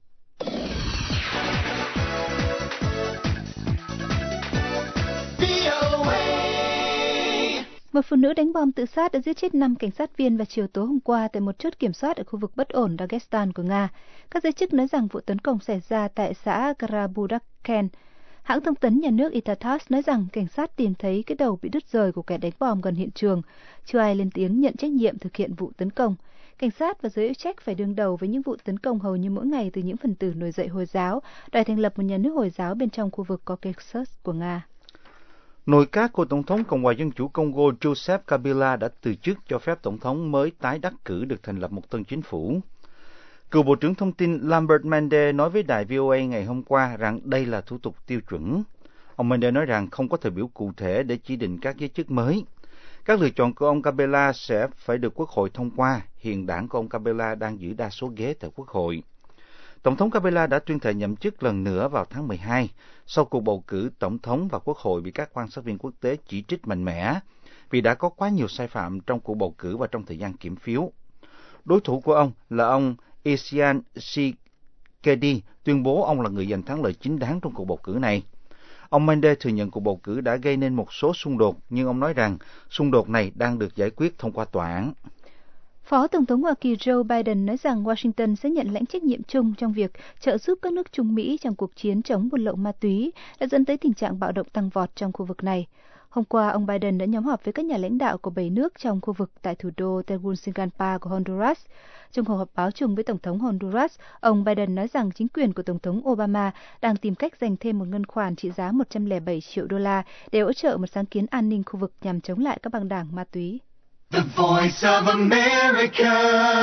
Một phụ nữ đánh bom tự sát đã giết chết 5 cảnh sát viên vào chiều tối hôm qua tại một chốt kiểm soát ở khu vực bất ổn Dagestan của Nga. Các giới chức nói rằng vụ tấn công xảy ra tại xã Karabudakhen. Hãng thông tấn nhà nước Itatas nói rằng cảnh sát tìm thấy cái đầu bị đứt rời của kẻ đánh bom gần hiện trường. Chưa ai lên tiếng nhận trách nhiệm thực hiện vụ tấn công. Cảnh sát và giới hữu trách phải đương đầu với những vụ tấn công hầu như mỗi ngày từ những phần tử nổi dậy Hồi giáo, đòi thành lập một nhà nước Hồi giáo bên trong khu vực Caucasus của Nga. Nội các của Tổng thống Cộng hòa Dân chủ Congo Joseph Kabila đã từ chức cho phép Tổng thống mới tái đắc cử được thành lập một tân chính phủ. Cựu Bộ trưởng Thông tin Lambert Mende nói với đài VOA ngày hôm qua rằng đây là thủ tục tiêu chuẩn. Ông Mende nói rằng không có thời biểu cụ thể để chỉ định các giới chức mới. Các lựa chọn của ông Kabila sẽ phải được Quốc hội thông qua. Hiện đảng của ông Kabila đang giữ đa số ghế tại Quốc hội. Tổng thống Kabila đã tuyên thệ nhậm chức lần nữa vào tháng 12, sau cuộc bầu cử Tổng thống và Quốc hội bị các quan sát viên quốc tế chỉ trích mạnh mẽ vì đã có quá nhiều sai phạm trong cuộc bầu cử và trong thời gian kiểm phiếu. Đối thủ của ông là ông Etienne Tshisekedi tuyên bố ông là người giành thắng lợi chính đáng trong cuộc bầu cử này. Ông Mende thừa nhận cuộc bầu cử đã gây nên một số xung đột, nhưng ông nói rằng xung đột này đang được giải quyết thông qua tòa án. Phó Tổng thống Hoa Kỳ Joe Biden nói rằng Washington sẽ nhận lãnh trách nhiệm chung trong việc trợ giúp các nước Trung Mỹ trong cuộc chiến chống buôn lậu ma túy đã dẫn tới tình trạng bạo động tăng vọt trong khu vực này. Hôm qua, ông Biden đã nhóm họp với các nhà lãnh đạo của 7 nước trong khu vực tại thủ đô Tegucigalpa của Honduras. Trong cuộc họp báo chung với Tổng thống Honduras, ông Biden nói rằng chính quyền của Tổng thống Obama đang tìm cách dành thêm một ngân khoản trị giá 107 triệu đô la để hỗ trợ một sáng kiến an ninh khu vực nhằm chống lại các băng đảng ma túy. The Voice of America,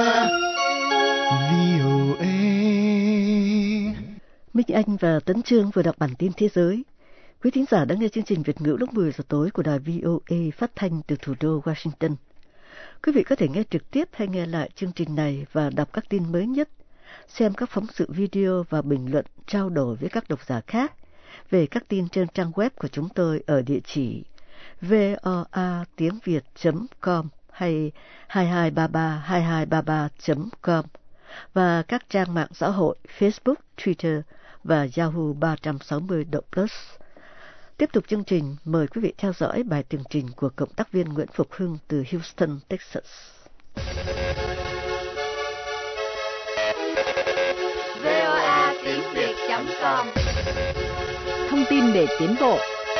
VOA. Minh Anh và Tấn Trương vừa đọc bản tin thế giới. Quý thính giả đã nghe chương trình Việt ngữ lúc 10 giờ tối của đài VOA phát thanh từ thủ đô Washington. Quý vị có thể nghe trực tiếp hay nghe lại chương trình này và đọc các tin mới nhất, xem các phóng sự video và bình luận trao đổi với các độc giả khác về các tin trên trang web của chúng tôi ở địa chỉ voa.tiếng.việt.com hay 22332233.com và các trang mạng xã hội Facebook, Twitter và Yahoo 360+. Tiếp tục chương trình, mời quý vị theo dõi bài tường trình của cộng tác viên Nguyễn Phục Hưng từ Houston, Texas. voiceofamerica.com. Thông tin để tiến bộ.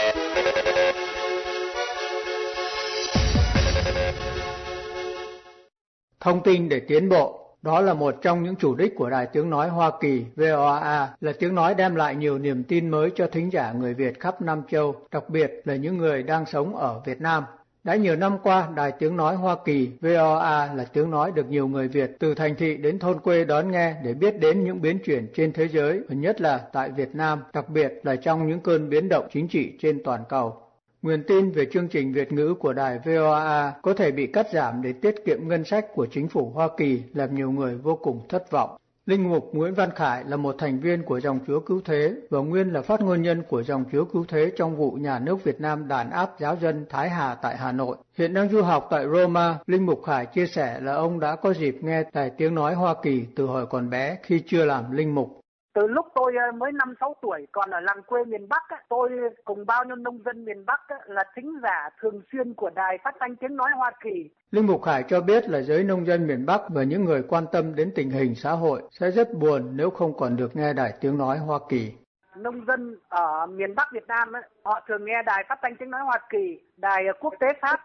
Thông tin để tiến bộ, đó là một trong những chủ đích của Đài Tiếng Nói Hoa Kỳ VOA, là tiếng nói đem lại nhiều niềm tin mới cho thính giả người Việt khắp Nam Châu, đặc biệt là những người đang sống ở Việt Nam. Đã nhiều năm qua, Đài Tiếng Nói Hoa Kỳ VOA là tiếng nói được nhiều người Việt từ thành thị đến thôn quê đón nghe để biết đến những biến chuyển trên thế giới, và nhất là tại Việt Nam, đặc biệt là trong những cơn biến động chính trị trên toàn cầu. Nguồn tin về chương trình Việt ngữ của đài VOA có thể bị cắt giảm để tiết kiệm ngân sách của chính phủ Hoa Kỳ, làm nhiều người vô cùng thất vọng. Linh mục Nguyễn Văn Khải là một thành viên của Dòng Chúa Cứu Thế và nguyên là phát ngôn nhân của Dòng Chúa Cứu Thế trong vụ nhà nước Việt Nam đàn áp giáo dân Thái Hà tại Hà Nội. Hiện đang du học tại Roma, Linh mục Khải chia sẻ là ông đã có dịp nghe Đài Tiếng Nói Hoa Kỳ từ hồi còn bé khi chưa làm linh mục. Từ lúc tôi mới 5-6 tuổi còn ở làng quê miền Bắc, tôi cùng bao nhiêu nông dân miền Bắc là thính giả thường xuyên của Đài Phát thanh Tiếng Nói Hoa Kỳ. Linh mục Khải cho biết là giới nông dân miền Bắc và những người quan tâm đến tình hình xã hội sẽ rất buồn nếu không còn được nghe Đài Tiếng Nói Hoa Kỳ. Nông dân ở miền Bắc Việt Nam họ thường nghe Đài Phát thanh Tiếng Nói Hoa Kỳ, Đài Quốc tế Pháp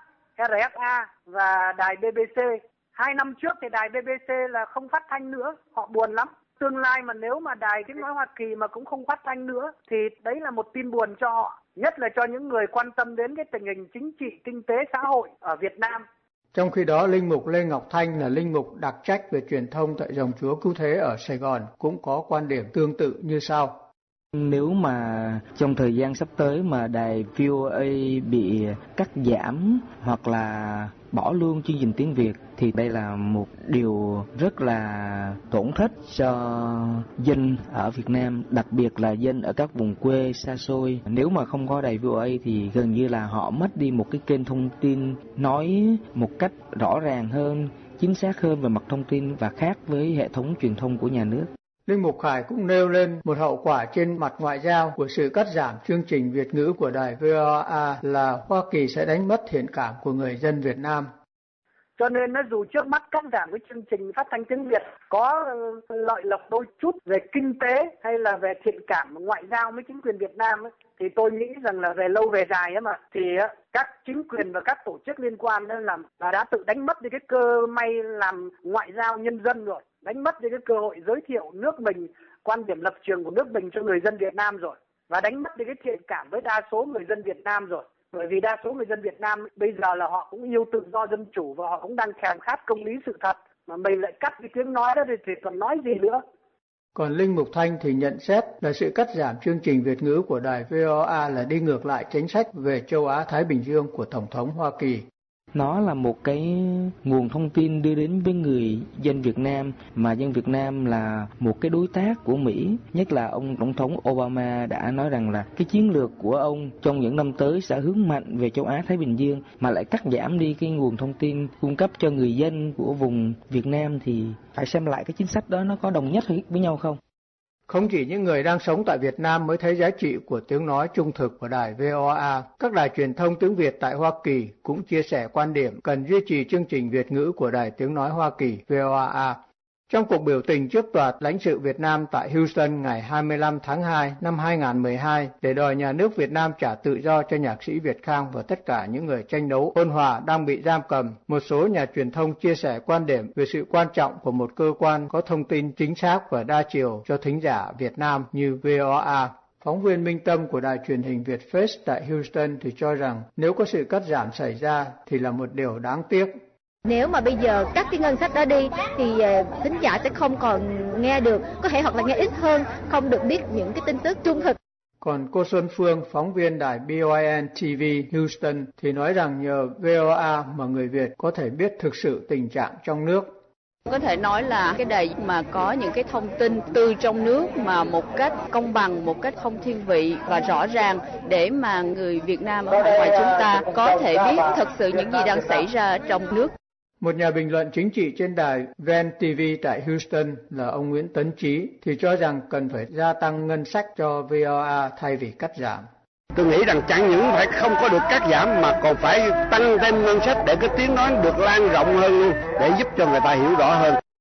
RFA và Đài BBC. 2 năm trước thì Đài BBC là không phát thanh nữa, họ buồn lắm. Tương lai mà nếu mà Đài Tiếng Nói Hoa Kỳ mà cũng không phát thanh nữa thì đấy là một tin buồn cho họ, nhất là cho những người quan tâm đến cái tình hình chính trị, kinh tế, xã hội ở Việt Nam. Trong khi đó, Linh mục Lê Ngọc Thanh là linh mục đặc trách về truyền thông tại Dòng Chúa Cứu Thế ở Sài Gòn cũng có quan điểm tương tự như sau. Nếu mà trong thời gian sắp tới mà đài VOA bị cắt giảm hoặc là bỏ luôn chương trình tiếng Việt thì đây là một điều rất là tổn thất cho dân ở Việt Nam, đặc biệt là dân ở các vùng quê xa xôi. Nếu mà không có đài VOA thì gần như là họ mất đi một cái kênh thông tin nói một cách rõ ràng hơn, chính xác hơn về mặt thông tin và khác với hệ thống truyền thông của nhà nước. Linh mục Khải cũng nêu lên một hậu quả trên mặt ngoại giao của sự cắt giảm chương trình Việt ngữ của đài VOA là Hoa Kỳ sẽ đánh mất thiện cảm của người dân Việt Nam. Cho nên dù trước mắt cắt giảm cái chương trình phát thanh tiếng Việt có lợi lộc đôi chút về kinh tế hay là về thiện cảm ngoại giao với chính quyền Việt Nam thì tôi nghĩ rằng là về lâu về dài thì các chính quyền và các tổ chức liên quan là đã tự đánh mất đi cái cơ may làm ngoại giao nhân dân rồi, đánh mất đi cái cơ hội giới thiệu nước mình, quan điểm lập trường của nước mình cho người dân Việt Nam rồi, và đánh mất đi cái thiện cảm với đa số người dân Việt Nam rồi. Bởi vì đa số người dân Việt Nam bây giờ là họ cũng yêu tự do dân chủ và họ cũng đang thèm khát công lý sự thật, mà mình lại cắt cái tiếng nói đó thì còn nói gì nữa. Còn Linh mục Thanh thì nhận xét là sự cắt giảm chương trình Việt ngữ của đài VOA là đi ngược lại chính sách về châu Á-Thái Bình Dương của Tổng thống Hoa Kỳ. Nó là một cái nguồn thông tin đưa đến với người dân Việt Nam, mà dân Việt Nam là một cái đối tác của Mỹ. Nhất là ông Tổng thống Obama đã nói rằng là cái chiến lược của ông trong những năm tới sẽ hướng mạnh về châu Á-Thái Bình Dương, mà lại cắt giảm đi cái nguồn thông tin cung cấp cho người dân của vùng Việt Nam thì phải xem lại cái chính sách đó nó có đồng nhất với nhau không. Không chỉ những người đang sống tại Việt Nam mới thấy giá trị của tiếng nói trung thực của đài VOA, các đài truyền thông tiếng Việt tại Hoa Kỳ cũng chia sẻ quan điểm cần duy trì chương trình Việt ngữ của đài tiếng nói Hoa Kỳ VOA. Trong cuộc biểu tình trước tòa lãnh sự Việt Nam tại Houston ngày 25 tháng 2 năm 2012 để đòi nhà nước Việt Nam trả tự do cho nhạc sĩ Việt Khang và tất cả những người tranh đấu ôn hòa đang bị giam cầm, một số nhà truyền thông chia sẻ quan điểm về sự quan trọng của một cơ quan có thông tin chính xác và đa chiều cho thính giả Việt Nam như VOA. Phóng viên Minh Tâm của đài truyền hình Việt First tại Houston thì cho rằng nếu có sự cắt giảm xảy ra thì là một điều đáng tiếc. Nếu mà bây giờ cắt cái ngân sách đó đi thì thính giả sẽ không còn nghe được, có thể hoặc là nghe ít hơn, không được biết những cái tin tức trung thực. Còn cô Xuân Phương, phóng viên đài BOIN TV Houston thì nói rằng nhờ VOA mà người Việt có thể biết thực sự tình trạng trong nước. Có thể nói là cái đài mà có những cái thông tin từ trong nước mà một cách công bằng, một cách không thiên vị và rõ ràng để mà người Việt Nam ở hải ngoại chúng ta có thể biết thật sự những gì đang xảy ra trong nước. Một nhà bình luận chính trị trên đài VN TV tại Houston là ông Nguyễn Tấn Chí thì cho rằng cần phải gia tăng ngân sách cho VOA thay vì cắt giảm. Tôi nghĩ rằng chẳng những phải không có được cắt giảm mà còn phải tăng thêm ngân sách để cái tiếng nói được lan rộng hơn luôn, để giúp cho người ta hiểu rõ hơn.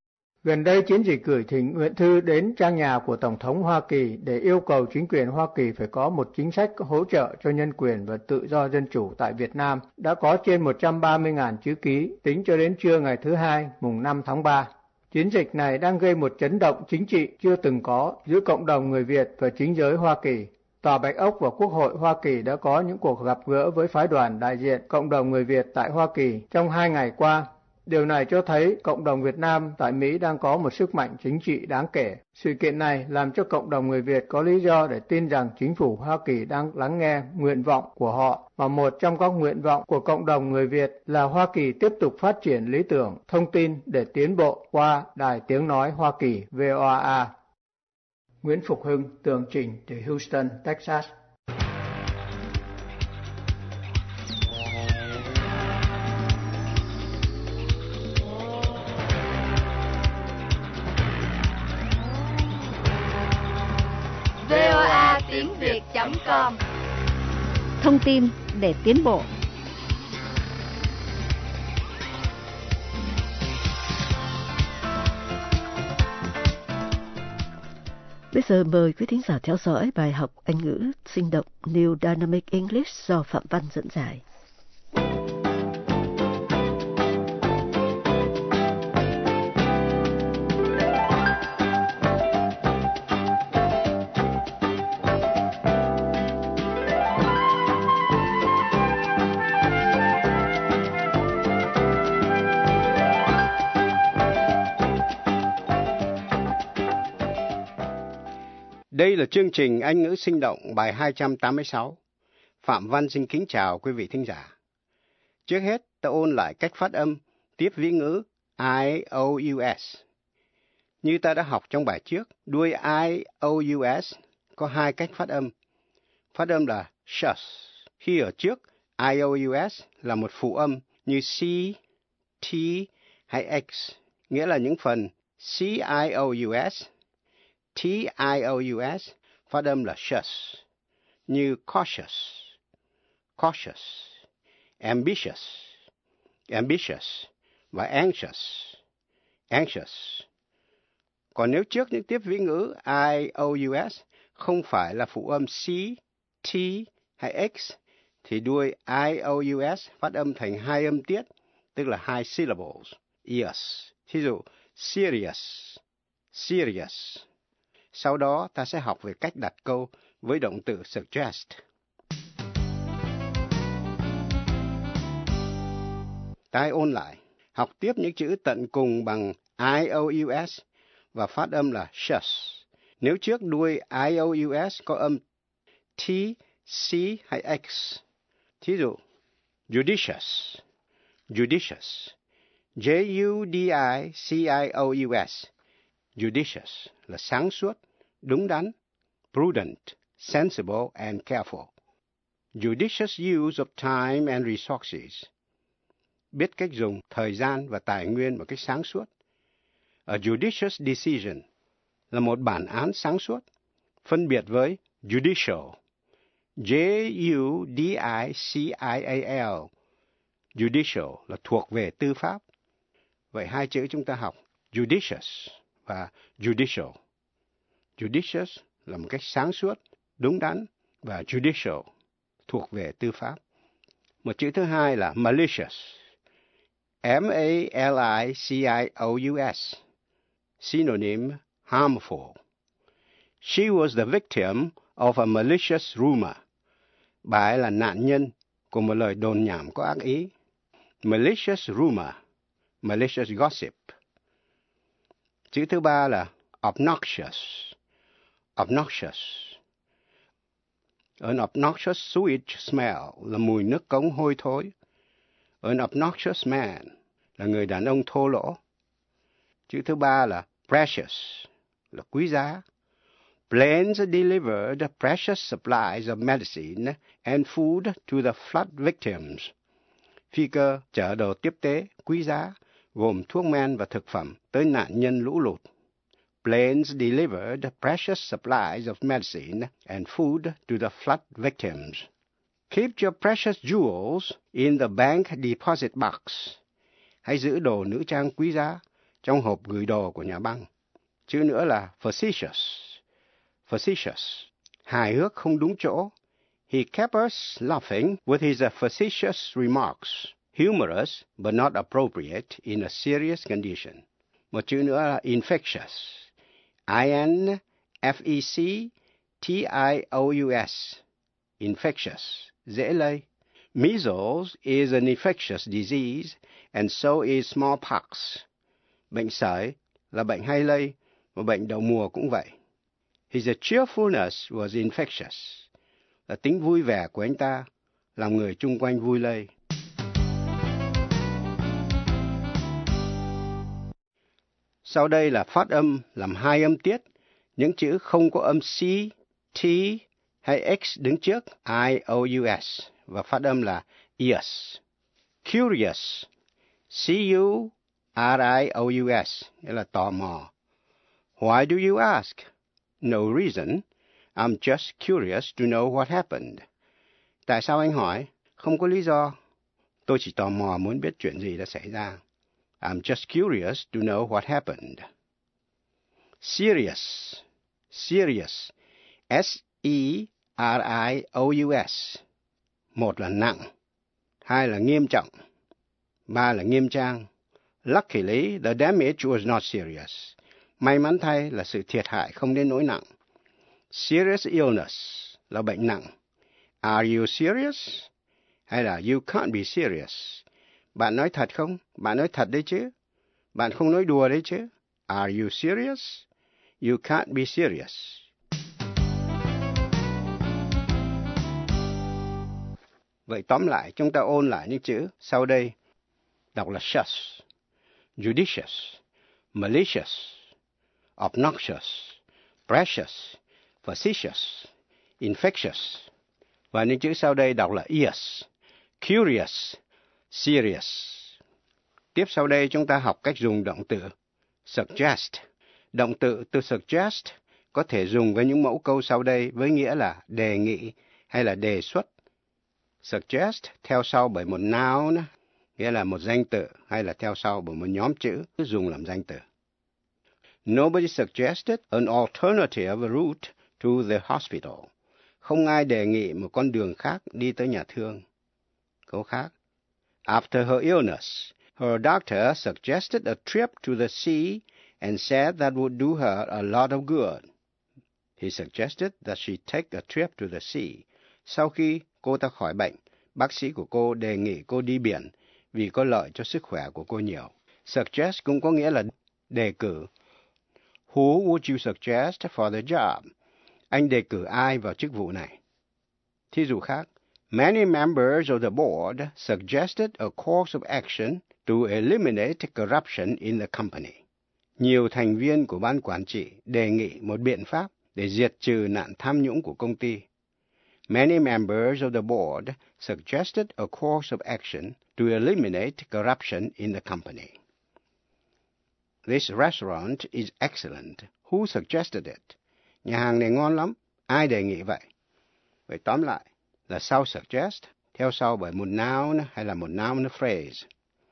Gần đây, chiến dịch gửi thỉnh nguyện thư đến trang nhà của Tổng thống Hoa Kỳ để yêu cầu chính quyền Hoa Kỳ phải có một chính sách hỗ trợ cho nhân quyền và tự do dân chủ tại Việt Nam đã có trên 130.000 chữ ký tính cho đến trưa ngày thứ Hai, mùng 5 tháng 3. Chiến dịch này đang gây một chấn động chính trị chưa từng có giữa cộng đồng người Việt và chính giới Hoa Kỳ. Tòa Bạch Ốc và Quốc hội Hoa Kỳ đã có những cuộc gặp gỡ với phái đoàn đại diện cộng đồng người Việt tại Hoa Kỳ trong 2 ngày qua. Điều này cho thấy cộng đồng Việt Nam tại Mỹ đang có một sức mạnh chính trị đáng kể. Sự kiện này làm cho cộng đồng người Việt có lý do để tin rằng chính phủ Hoa Kỳ đang lắng nghe nguyện vọng của họ, và một trong các nguyện vọng của cộng đồng người Việt là Hoa Kỳ tiếp tục phát triển lý tưởng thông tin để tiến bộ qua Đài Tiếng Nói Hoa Kỳ VOA. Nguyễn Phục Hưng, tường trình từ Houston, Texas. VOA tiếng Việt.com. Thông tin để tiến bộ. Bây giờ mời quý thính giả theo dõi bài học Anh ngữ sinh động New Dynamic English do Phạm Văn dẫn giải. Đây là chương trình Anh ngữ sinh động bài 286. Phạm Văn xin kính chào quý vị thính giả. Trước hết, ta ôn lại cách phát âm tiếp vĩ ngữ IOUS. Như ta đã học trong bài trước, đuôi IOUS có 2 cách phát âm. Phát âm là shus. Khi ở trước, IOUS là một phụ âm như C, T hay X, nghĩa là những phần CIOUS, TIOUS phát âm là shus, như cautious, cautious, ambitious, ambitious và anxious, anxious. Còn nếu trước những tiếp vĩ ngữ IOUS không phải là phụ âm C, T hay X, thì đuôi IOUS phát âm thành 2 âm tiết, tức là 2 syllables, yes. Thí dụ, serious, serious. Sau đó ta sẽ học về cách đặt câu với động từ suggest. Ta ôn lại, học tiếp những chữ tận cùng bằng IOUS và phát âm là shus. Nếu trước đuôi IOUS có âm T, C hay X. Thí dụ, judicious, judicious, J-U-D-I-C-I-O-U-S, judicious là sáng suốt, đúng đắn, prudent, sensible and careful. Judicious use of time and resources, biết cách dùng thời gian và tài nguyên một cách sáng suốt. A judicious decision là một bản án sáng suốt, phân biệt với judicial, J-U-D-I-C-I-A-L, judicial là thuộc về tư pháp. Vậy 2 chữ chúng ta học, judicious và judicial. Judicious là một cách sáng suốt, đúng đắn, và judicial thuộc về tư pháp. Một chữ thứ hai là malicious, M-A-L-I-C-I-O-U-S, synonym harmful. She was the victim of a malicious rumor. Bà ấy là nạn nhân của một lời đồn nhảm có ác ý. Malicious rumor, malicious gossip. Chữ thứ ba là obnoxious, obnoxious. An obnoxious sewage smell là mùi nước cống hôi thối. An obnoxious man là người đàn ông thô lỗ. Chữ thứ ba là precious, là quý giá. Planes delivered precious supplies of medicine and food to the flood victims. Phi cơ chở đồ tiếp tế quý giá, gồm thuốc men và thực phẩm tới nạn nhân lũ lụt. Planes delivered precious supplies of medicine and food to the flood victims. Keep your precious jewels in the bank deposit box. Hãy giữ đồ nữ trang quý giá trong hộp gửi đồ của nhà băng. Chữ nữa là facetious. Facetious. Hài hước không đúng chỗ. He kept us laughing with his facetious remarks. Humorous but not appropriate in a serious condition. Một chữ nữa là infectious. I-N-F-E-C-T-I-O-U-S. Infectious. Dễ lây. Measles is an infectious disease, and so is smallpox. Bệnh sởi là bệnh hay lây, và bệnh đậu mùa cũng vậy. His cheerfulness was infectious. Là tính vui vẻ của anh ta, làm người chung quanh vui lây. Sau đây là phát âm làm hai âm tiết, những chữ không có âm C, T hay X đứng trước, I-O-U-S, và phát âm là ears. Curious, C-U-R-I-O-U-S, nghĩa là tò mò. Why do you ask? No reason. I'm just curious to know what happened. Tại sao anh hỏi? Không có lý do. Tôi chỉ tò mò muốn biết chuyện gì đã xảy ra. I'm just curious to know what happened. Serious. Serious. S-E-R-I-O-U-S. Một là nặng. Hai là nghiêm trọng. Ba là nghiêm trang. Luckily, the damage was not serious. May mắn thay là sự thiệt hại không đến nỗi nặng. Serious illness là bệnh nặng. Are you serious? Hay là you can't be serious? Bạn nói thật không? Bạn nói thật đấy chứ? Bạn không nói đùa đấy chứ? Are you serious? You can't be serious. Vậy tóm lại, chúng ta ôn lại những chữ sau đây. Đọc là shus, judicious, malicious, obnoxious, precious, facetious, infectious. Và những chữ sau đây đọc là ears, curious, serious. Tiếp sau đây chúng ta học cách dùng động từ suggest. Động từ suggest có thể dùng với những mẫu câu sau đây với nghĩa là đề nghị hay là đề xuất. Suggest theo sau bởi một noun, nghĩa là một danh từ, hay là theo sau bởi một nhóm chữ dùng làm danh từ. Nobody suggested an alternative route to the hospital. Không ai đề nghị một con đường khác đi tới nhà thương. Câu khác. After her illness, her doctor suggested a trip to the sea and said that would do her a lot of good. He suggested that she take a trip to the sea. Sau khi cô ta khỏi bệnh, bác sĩ của cô đề nghị cô đi biển vì có lợi cho sức khỏe của cô nhiều. Suggest cũng có nghĩa là đề cử. Who would you suggest for the job? Anh đề cử ai vào chức vụ này? Thí dụ khác. Many members of the board suggested a course of action to eliminate corruption in the company. Nhiều thành viên của ban quản trị đề nghị một biện pháp để diệt trừ nạn tham nhũng của công ty. Many members of the board suggested a course of action to eliminate corruption in the company. This restaurant is excellent. Who suggested it? Nhà hàng này ngon lắm. Ai đề nghị vậy? Vậy tóm lại là sau suggest, theo sau bởi một noun hay là một noun phrase.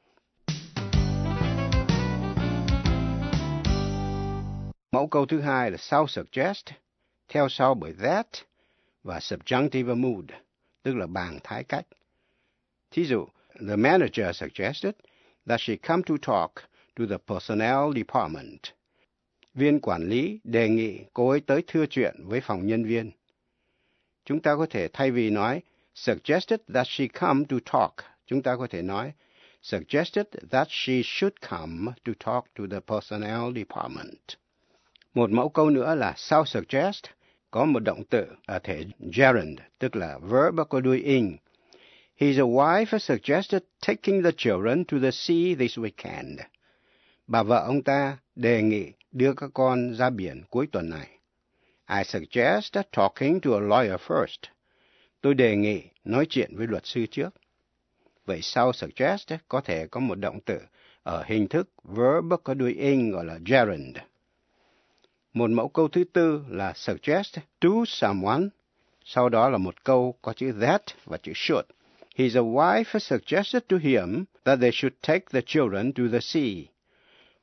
Mẫu câu thứ hai là sau suggest, theo sau bởi that và subjunctive mood, tức là bàng thái cách. Thí dụ, the manager suggested that she come to talk to the personnel department. Viên quản lý đề nghị cô ấy tới thưa chuyện với phòng nhân viên. Chúng ta có thể thay vì nói suggested that she come to talk, chúng ta có thể nói suggested that she should come to talk to the personnel department. Một mẫu câu nữa là sau suggest có một động từ ở thể gerund, tức là verb có đuôi ing. His wife suggested taking the children to the sea this weekend. Bà vợ ông ta đề nghị đưa các con ra biển cuối tuần này. I suggest talking to a lawyer first. Tôi đề nghị nói chuyện với luật sư trước. Vậy sau suggest có thể có một động từ ở hình thức verb có đuôi ing gọi là gerund. Một mẫu câu thứ tư là suggest to someone. Sau đó là một câu có chữ that và chữ should. His wife suggested to him that they should take the children to the sea.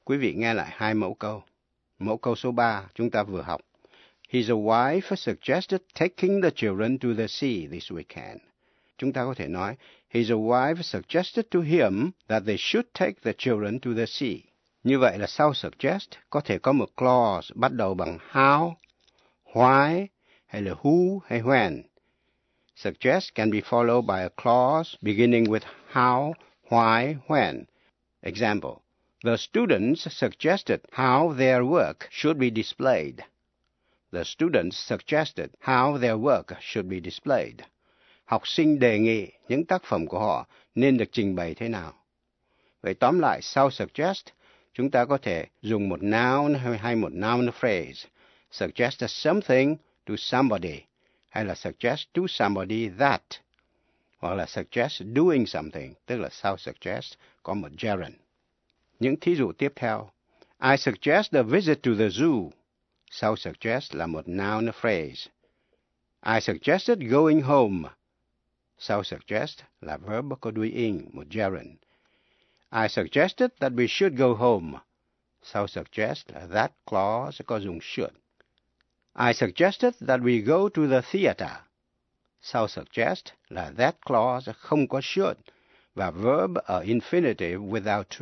Quý vị nghe lại hai mẫu câu. Mẫu câu số 3 chúng ta vừa học. His wife suggested taking the children to the sea this weekend. Chúng ta có thể nói, his wife suggested to him that they should take the children to the sea. Như vậy là sau suggest có thể có một clause bắt đầu bằng how, why, hay là who hay when. Suggest can be followed by a clause beginning with how, why, when. Example, the students suggested how their work should be displayed. The students suggested how their work should be displayed. Học sinh đề nghị những tác phẩm của họ nên được trình bày thế nào. Vậy tóm lại, sau suggest, chúng ta có thể dùng một noun hay một noun phrase. Suggest something to somebody, hay là suggest to somebody that, hoặc là suggest doing something, tức là sau suggest có một gerund. Những thí dụ tiếp theo. I suggest a visit to the zoo. Sau suggest là một noun phrase. I suggested going home. Sau suggest là verb có đuôi ing, một gerund. I suggested that we should go home. Sau suggest là that clause có dùng should. I suggested that we go to the theater. Sau suggest là that clause không có should và verb ở infinitive without to.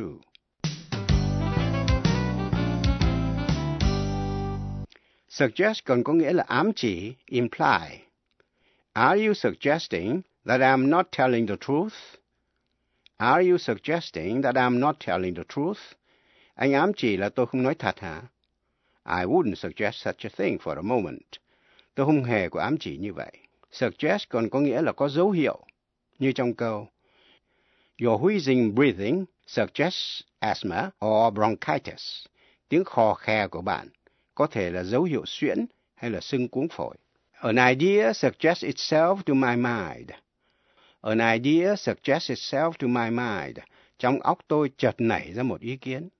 Suggest còn có nghĩa là ám chỉ, imply. Are you suggesting that I'm not telling the truth? Are you suggesting that I'm not telling the truth? Anh ám chỉ là tôi không nói thật hả? I wouldn't suggest such a thing for a moment. Tôi không hề có ám chỉ như vậy. Suggest còn có nghĩa là có dấu hiệu, như trong câu Your wheezing breathing suggests asthma or bronchitis. Tiếng khò khè của bạn có thể là dấu hiệu suyễn hay là sưng cuống phổi. An idea suggests itself to my mind. An idea suggests itself to my mind. Trong óc tôi chợt nảy ra một ý kiến.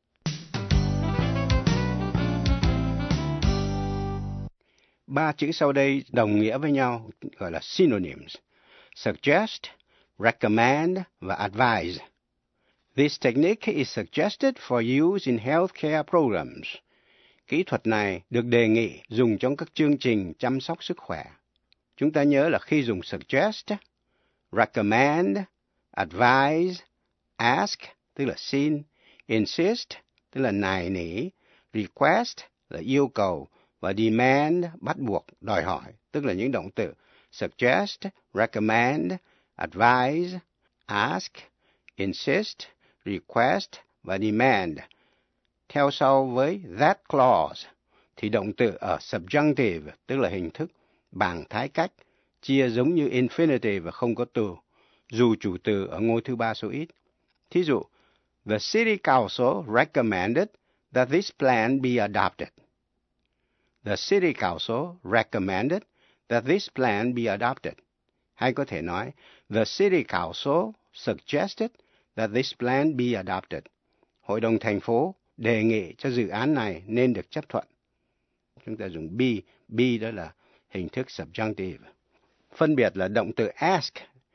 Ba chữ sau đây đồng nghĩa với nhau, gọi là synonyms. Suggest, recommend và advise. This technique is suggested for use in healthcare programs. Kỹ thuật này được đề nghị dùng trong các chương trình chăm sóc sức khỏe. Chúng ta nhớ là khi dùng suggest, recommend, advise, ask, tức là xin, insist, tức là nài nỉ, request là yêu cầu, và demand, bắt buộc, đòi hỏi, tức là những động từ suggest, recommend, advise, ask, insist, request và demand. Theo sau với that clause thì động từ ở subjunctive, tức là hình thức bảng thái cách, chia giống như infinitive và không có từ, dù chủ từ ở ngôi thứ ba số ít. Thí dụ, the city council recommended that this plan be adopted. The city council recommended that this plan be adopted. Hay có thể nói, the city council suggested that this plan be adopted. Hội đồng thành phố đề nghị cho dự án này nên được chấp thuận. Chúng ta dùng be đó là hình thức subjunctive. Phân biệt là động từ ask,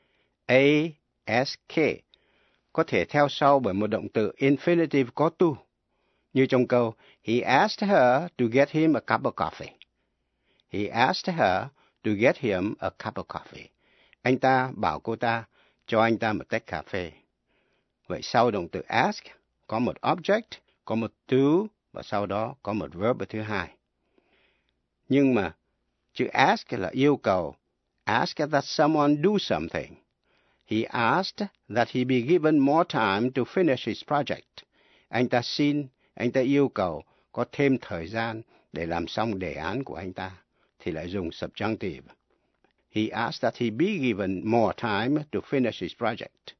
A-S-K, có thể theo sau bởi một động từ infinitive có tu. Như trong câu, he asked her to get him a cup of coffee. He asked her to get him a cup of coffee. Anh ta bảo cô ta cho anh ta một tách cà phê. Vậy sau động từ ask có một object, có một to và sau đó có một verb thứ hai. Nhưng mà chữ ask là yêu cầu. Ask that someone do something. He asked that he be given more time to finish his project. Anh ta xin, anh ta yêu cầu có thêm thời gian để làm xong đề án của anh ta, thì lại dùng subjunctive. He asked that he be given more time to finish his project.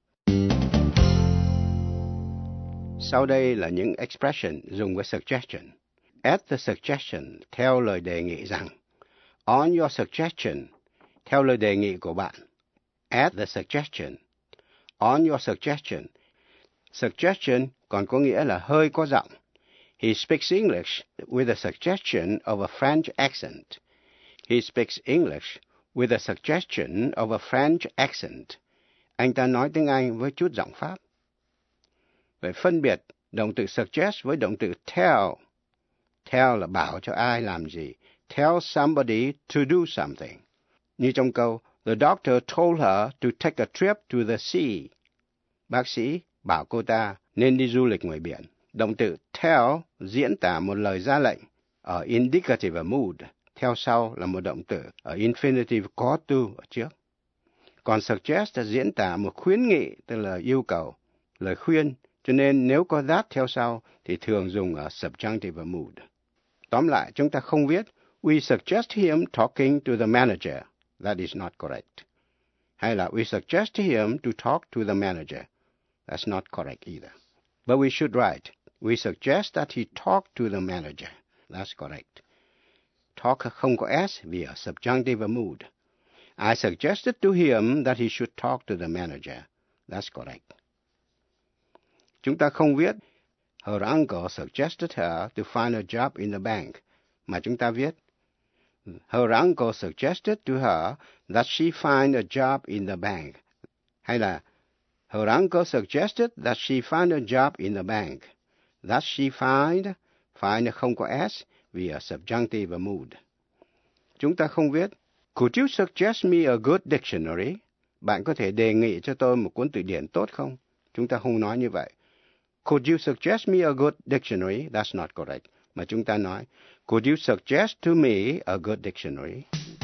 Sau đây là những expression dùng với suggestion. At the suggestion, theo lời đề nghị rằng. On your suggestion, theo lời đề nghị của bạn. At the suggestion. On your suggestion. Suggestion còn có nghĩa là hơi có giọng. He speaks English with a suggestion of a French accent. He speaks English with a suggestion of a French accent. Anh ta nói tiếng Anh với chút giọng Pháp. Vậy phân biệt Động từ suggest với động từ tell. Tell là bảo cho ai làm gì. Tell somebody to do something. Như trong câu, The doctor told her to take a trip to the sea. Bác sĩ bảo cô ta nên đi du lịch ngoài biển. Động từ tell diễn tả một lời ra lệnh ở indicative mood. Theo sau là một động từ ở infinitive có to ở trước. Còn suggest là diễn tả một khuyến nghị, tức là yêu cầu, lời khuyên. Cho nên nếu có that theo sau thì thường dùng ở subjunctive mood. Tóm lại, chúng ta không viết We suggest him talking to the manager. That is not correct. Hay là We suggest him to talk to the manager. That's not correct either. But we should write We suggest that he talk to the manager. That's correct. Talk không có S vì ở subjunctive mood. I suggested to him that he should talk to the manager. That's correct. Chúng ta không viết Her uncle suggested her to find a job in the bank, mà chúng ta viết Her uncle suggested to her that she find a job in the bank. Hay là Her uncle suggested that she find a job in the bank. That she find không có S vì ở subjunctive mood. Chúng ta không viết Could you suggest me a good dictionary? Bạn có thể đề nghị cho tôi một cuốn từ điển tốt không? Chúng ta không nói như vậy. Could you suggest me a good dictionary? That's not correct. Mà chúng ta nói, Could you suggest to me a good dictionary?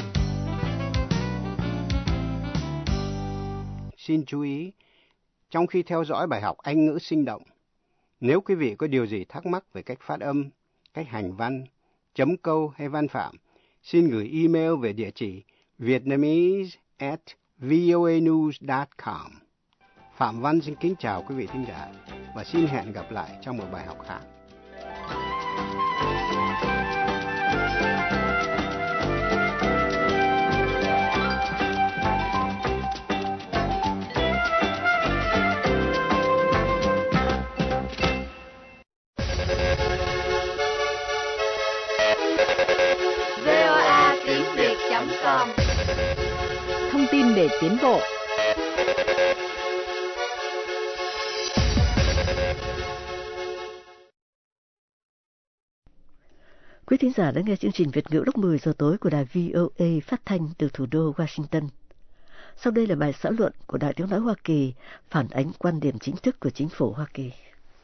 Xin chú ý, trong khi theo dõi bài học Anh ngữ sinh động, nếu quý vị có điều gì thắc mắc về cách phát âm, cách hành văn, chấm câu hay văn phạm, xin gửi email về địa chỉ vietnamese@voanews.com. Phạm Văn xin kính chào quý vị thính giả và xin hẹn gặp lại trong một bài học khác. VOA tiếng Việt.com. Thông tin để tiến bộ. Quý thính giả đã nghe chương trình Việt ngữ lúc 10 giờ tối của đài VOA phát thanh từ thủ đô Washington. Sau đây là bài xã luận của Đài Tiếng nói Hoa Kỳ phản ánh quan điểm chính thức của chính phủ Hoa Kỳ.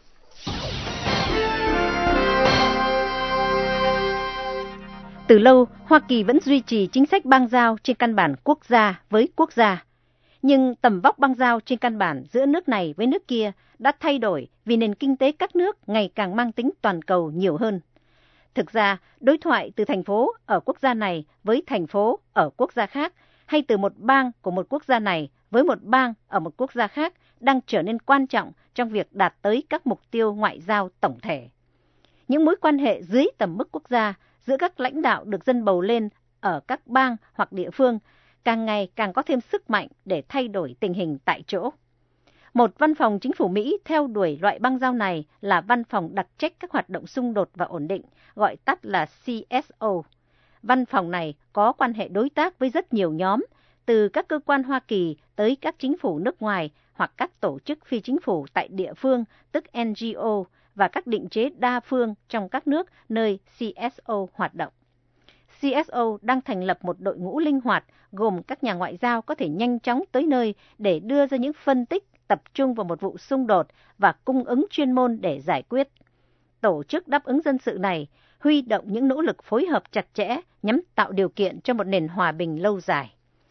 Từ lâu, Hoa Kỳ vẫn duy trì chính sách bang giao trên căn bản quốc gia với quốc gia. Nhưng tầm vóc bang giao trên căn bản giữa nước này với nước kia đã thay đổi vì nền kinh tế các nước ngày càng mang tính toàn cầu nhiều hơn. Thực ra, đối thoại từ thành phố ở quốc gia này với thành phố ở quốc gia khác, hay từ một bang của một quốc gia này với một bang ở một quốc gia khác đang trở nên quan trọng trong việc đạt tới các mục tiêu ngoại giao tổng thể. Những mối quan hệ dưới tầm mức quốc gia giữa các lãnh đạo được dân bầu lên ở các bang hoặc địa phương càng ngày càng có thêm sức mạnh để thay đổi tình hình tại chỗ. Một văn phòng chính phủ Mỹ theo đuổi loại bang giao này là Văn phòng đặc trách các hoạt động xung đột và ổn định, gọi tắt là CSO. Văn phòng này có quan hệ đối tác với rất nhiều nhóm, từ các cơ quan Hoa Kỳ tới các chính phủ nước ngoài hoặc các tổ chức phi chính phủ tại địa phương, tức NGO, và các định chế đa phương trong các nước nơi CSO hoạt động. CSO đang thành lập một đội ngũ linh hoạt gồm các nhà ngoại giao có thể nhanh chóng tới nơi để đưa ra những phân tích tập trung vào một vụ xung đột và cung ứng chuyên môn để giải quyết. Tổ chức đáp ứng dân sự này huy động những nỗ lực phối hợp chặt chẽ nhằm tạo điều kiện cho một nền hòa bình lâu dài.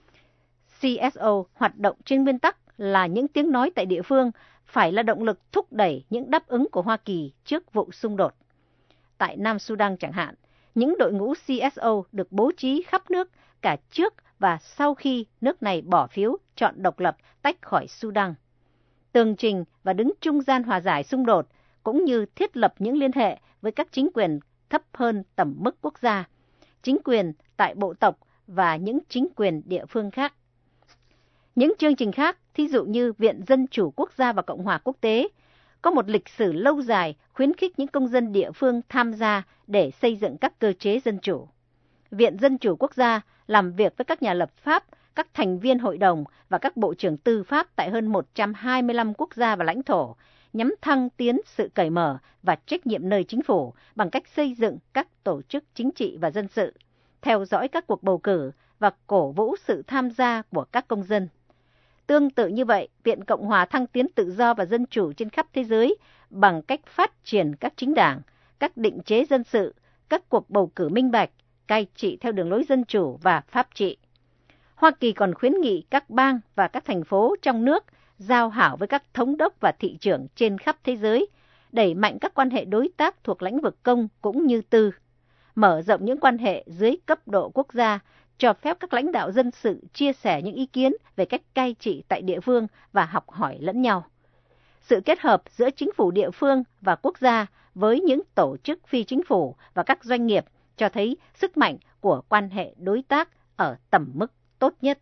CSO hoạt động trên nguyên tắc là những tiếng nói tại địa phương phải là động lực thúc đẩy những đáp ứng của Hoa Kỳ trước vụ xung đột. Tại Nam Sudan chẳng hạn, những đội ngũ CSO được bố trí khắp nước cả trước và sau khi nước này bỏ phiếu chọn độc lập tách khỏi Sudan. Tường trình và đứng trung gian hòa giải xung đột cũng như thiết lập những liên hệ với các chính quyền thấp hơn tầm mức quốc gia, chính quyền tại bộ tộc và những chính quyền địa phương khác. Những chương trình khác, thí dụ như Viện Dân Chủ Quốc gia và Cộng hòa Quốc tế, có một lịch sử lâu dài khuyến khích những công dân địa phương tham gia để xây dựng các cơ chế dân chủ. Viện Dân Chủ Quốc gia làm việc với các nhà lập pháp, các thành viên hội đồng và các bộ trưởng tư pháp tại hơn 125 quốc gia và lãnh thổ nhằm thăng tiến sự cởi mở và trách nhiệm nơi chính phủ bằng cách xây dựng các tổ chức chính trị và dân sự, theo dõi các cuộc bầu cử và cổ vũ sự tham gia của các công dân. Tương tự như vậy, Viện Cộng hòa thăng tiến tự do và dân chủ trên khắp thế giới bằng cách phát triển các chính đảng, các định chế dân sự, các cuộc bầu cử minh bạch, cai trị theo đường lối dân chủ và pháp trị. Hoa Kỳ còn khuyến nghị các bang và các thành phố trong nước giao hảo với các thống đốc và thị trưởng trên khắp thế giới, đẩy mạnh các quan hệ đối tác thuộc lĩnh vực công cũng như tư, mở rộng những quan hệ dưới cấp độ quốc gia, cho phép các lãnh đạo dân sự chia sẻ những ý kiến về cách cai trị tại địa phương và học hỏi lẫn nhau. Sự kết hợp giữa chính phủ địa phương và quốc gia với những tổ chức phi chính phủ và các doanh nghiệp cho thấy sức mạnh của quan hệ đối tác ở tầm mức tốt nhất.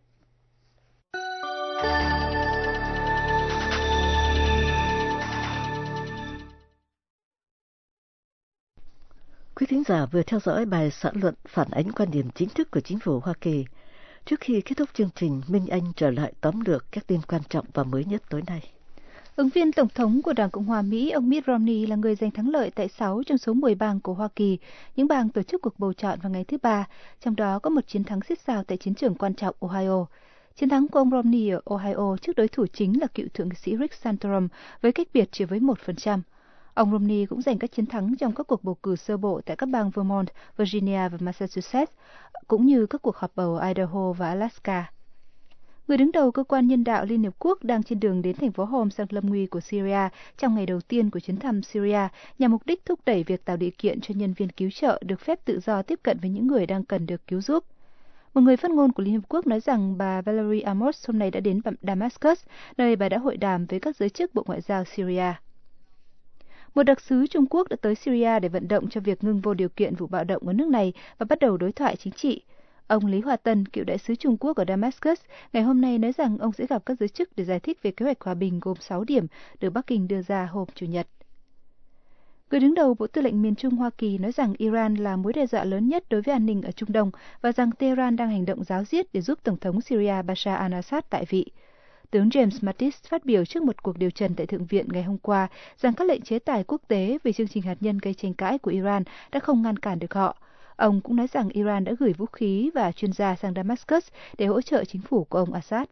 Quý thính giả vừa theo dõi bài xã luận phản ánh quan điểm chính thức của chính phủ Hoa Kỳ. Trước khi kết thúc chương trình, Minh Anh trở lại tóm lược các tin quan trọng và mới nhất tối nay. Ứng viên Tổng thống của Đảng Cộng hòa Mỹ, ông Mitt Romney là người giành thắng lợi tại 6 trong số 10 bang của Hoa Kỳ, những bang tổ chức cuộc bầu chọn vào ngày thứ Ba, trong đó có một chiến thắng xít sao tại chiến trường quan trọng Ohio. Chiến thắng của ông Romney ở Ohio trước đối thủ chính là cựu thượng nghị sĩ Rick Santorum với cách biệt chỉ với 1%. Ông Romney cũng giành các chiến thắng trong các cuộc bầu cử sơ bộ tại các bang Vermont, Virginia và Massachusetts, cũng như các cuộc họp bầu Idaho và Alaska. Người đứng đầu cơ quan nhân đạo Liên Hợp Quốc đang trên đường đến thành phố Homs sang lâm nguy của Syria trong ngày đầu tiên của chuyến thăm Syria nhằm mục đích thúc đẩy việc tạo điều kiện cho nhân viên cứu trợ được phép tự do tiếp cận với những người đang cần được cứu giúp. Một người phát ngôn của Liên Hợp Quốc nói rằng bà Valerie Amos hôm nay đã đến Damascus, nơi bà đã hội đàm với các giới chức Bộ Ngoại giao Syria. Một đặc sứ Trung Quốc đã tới Syria để vận động cho việc ngừng vô điều kiện vụ bạo động ở nước này và bắt đầu đối thoại chính trị. Ông Lý Hòa Tân, cựu đại sứ Trung Quốc ở Damascus, ngày hôm nay nói rằng ông sẽ gặp các giới chức để giải thích về kế hoạch hòa bình gồm 6 điểm được Bắc Kinh đưa ra hôm Chủ nhật. Người đứng đầu Bộ Tư lệnh miền Trung Hoa Kỳ nói rằng Iran là mối đe dọa lớn nhất đối với an ninh ở Trung Đông và rằng Tehran đang hành động giáo diết để giúp Tổng thống Syria Bashar al-Assad tại vị. Tướng James Mattis phát biểu trước một cuộc điều trần tại Thượng viện ngày hôm qua rằng các lệnh chế tài quốc tế về chương trình hạt nhân gây tranh cãi của Iran đã không ngăn cản được họ. Ông cũng nói rằng Iran đã gửi vũ khí và chuyên gia sang Damascus để hỗ trợ chính phủ của ông Assad.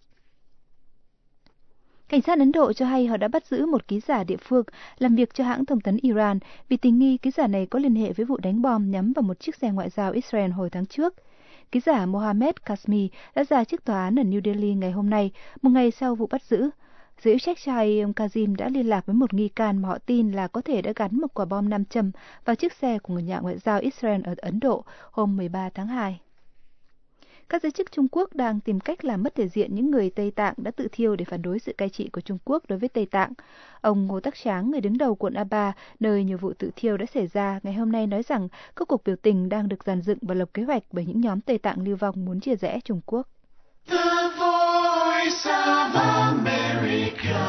Cảnh sát Ấn Độ cho hay họ đã bắt giữ một ký giả địa phương làm việc cho hãng thông tấn Iran vì tình nghi ký giả này có liên hệ với vụ đánh bom nhắm vào một chiếc xe ngoại giao Israel hồi tháng trước. Ký giả Mohammed Kazmi đã ra trước tòa án ở New Delhi ngày hôm nay, một ngày sau vụ bắt giữ. Giới hữu trách cho hay ông Kazim đã liên lạc với một nghi can mà họ tin là có thể đã gắn một quả bom nam châm vào chiếc xe của người nhà ngoại giao Israel ở Ấn Độ hôm 13 tháng 2. Các giới chức Trung Quốc đang tìm cách làm mất thể diện những người Tây Tạng đã tự thiêu để phản đối sự cai trị của Trung Quốc đối với Tây Tạng. Ông Ngô Tắc Tráng, người đứng đầu quận Aba, nơi nhiều vụ tự thiêu đã xảy ra, ngày hôm nay nói rằng các cuộc biểu tình đang được dàn dựng và lập kế hoạch bởi những nhóm Tây Tạng lưu vong muốn chia rẽ Trung Quốc. The Voice of America.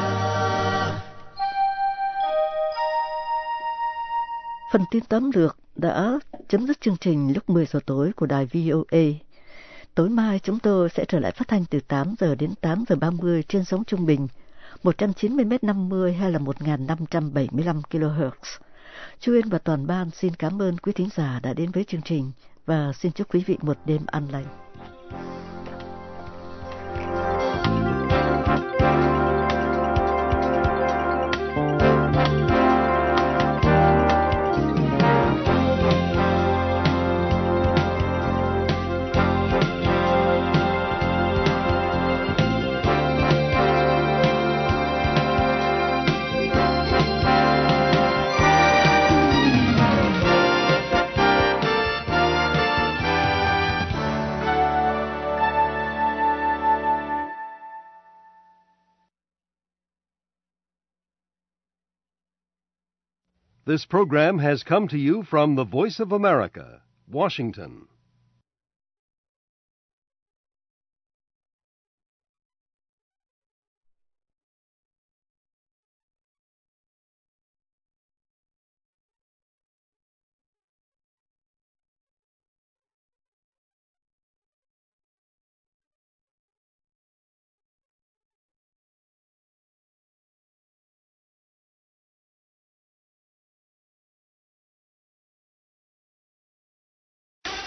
Phần tin tóm lược đã chấm dứt chương trình lúc 10 giờ tối của đài VOA. Tối mai chúng tôi sẽ trở lại phát thanh từ 8 giờ đến 8 giờ 30 trên sóng trung bình 190m50 hay là 1575 kHz. Chu Uyên và toàn ban xin cảm ơn quý thính giả đã đến với chương trình và xin chúc quý vị một đêm an lành. This program has come to you from the Voice of America, Washington.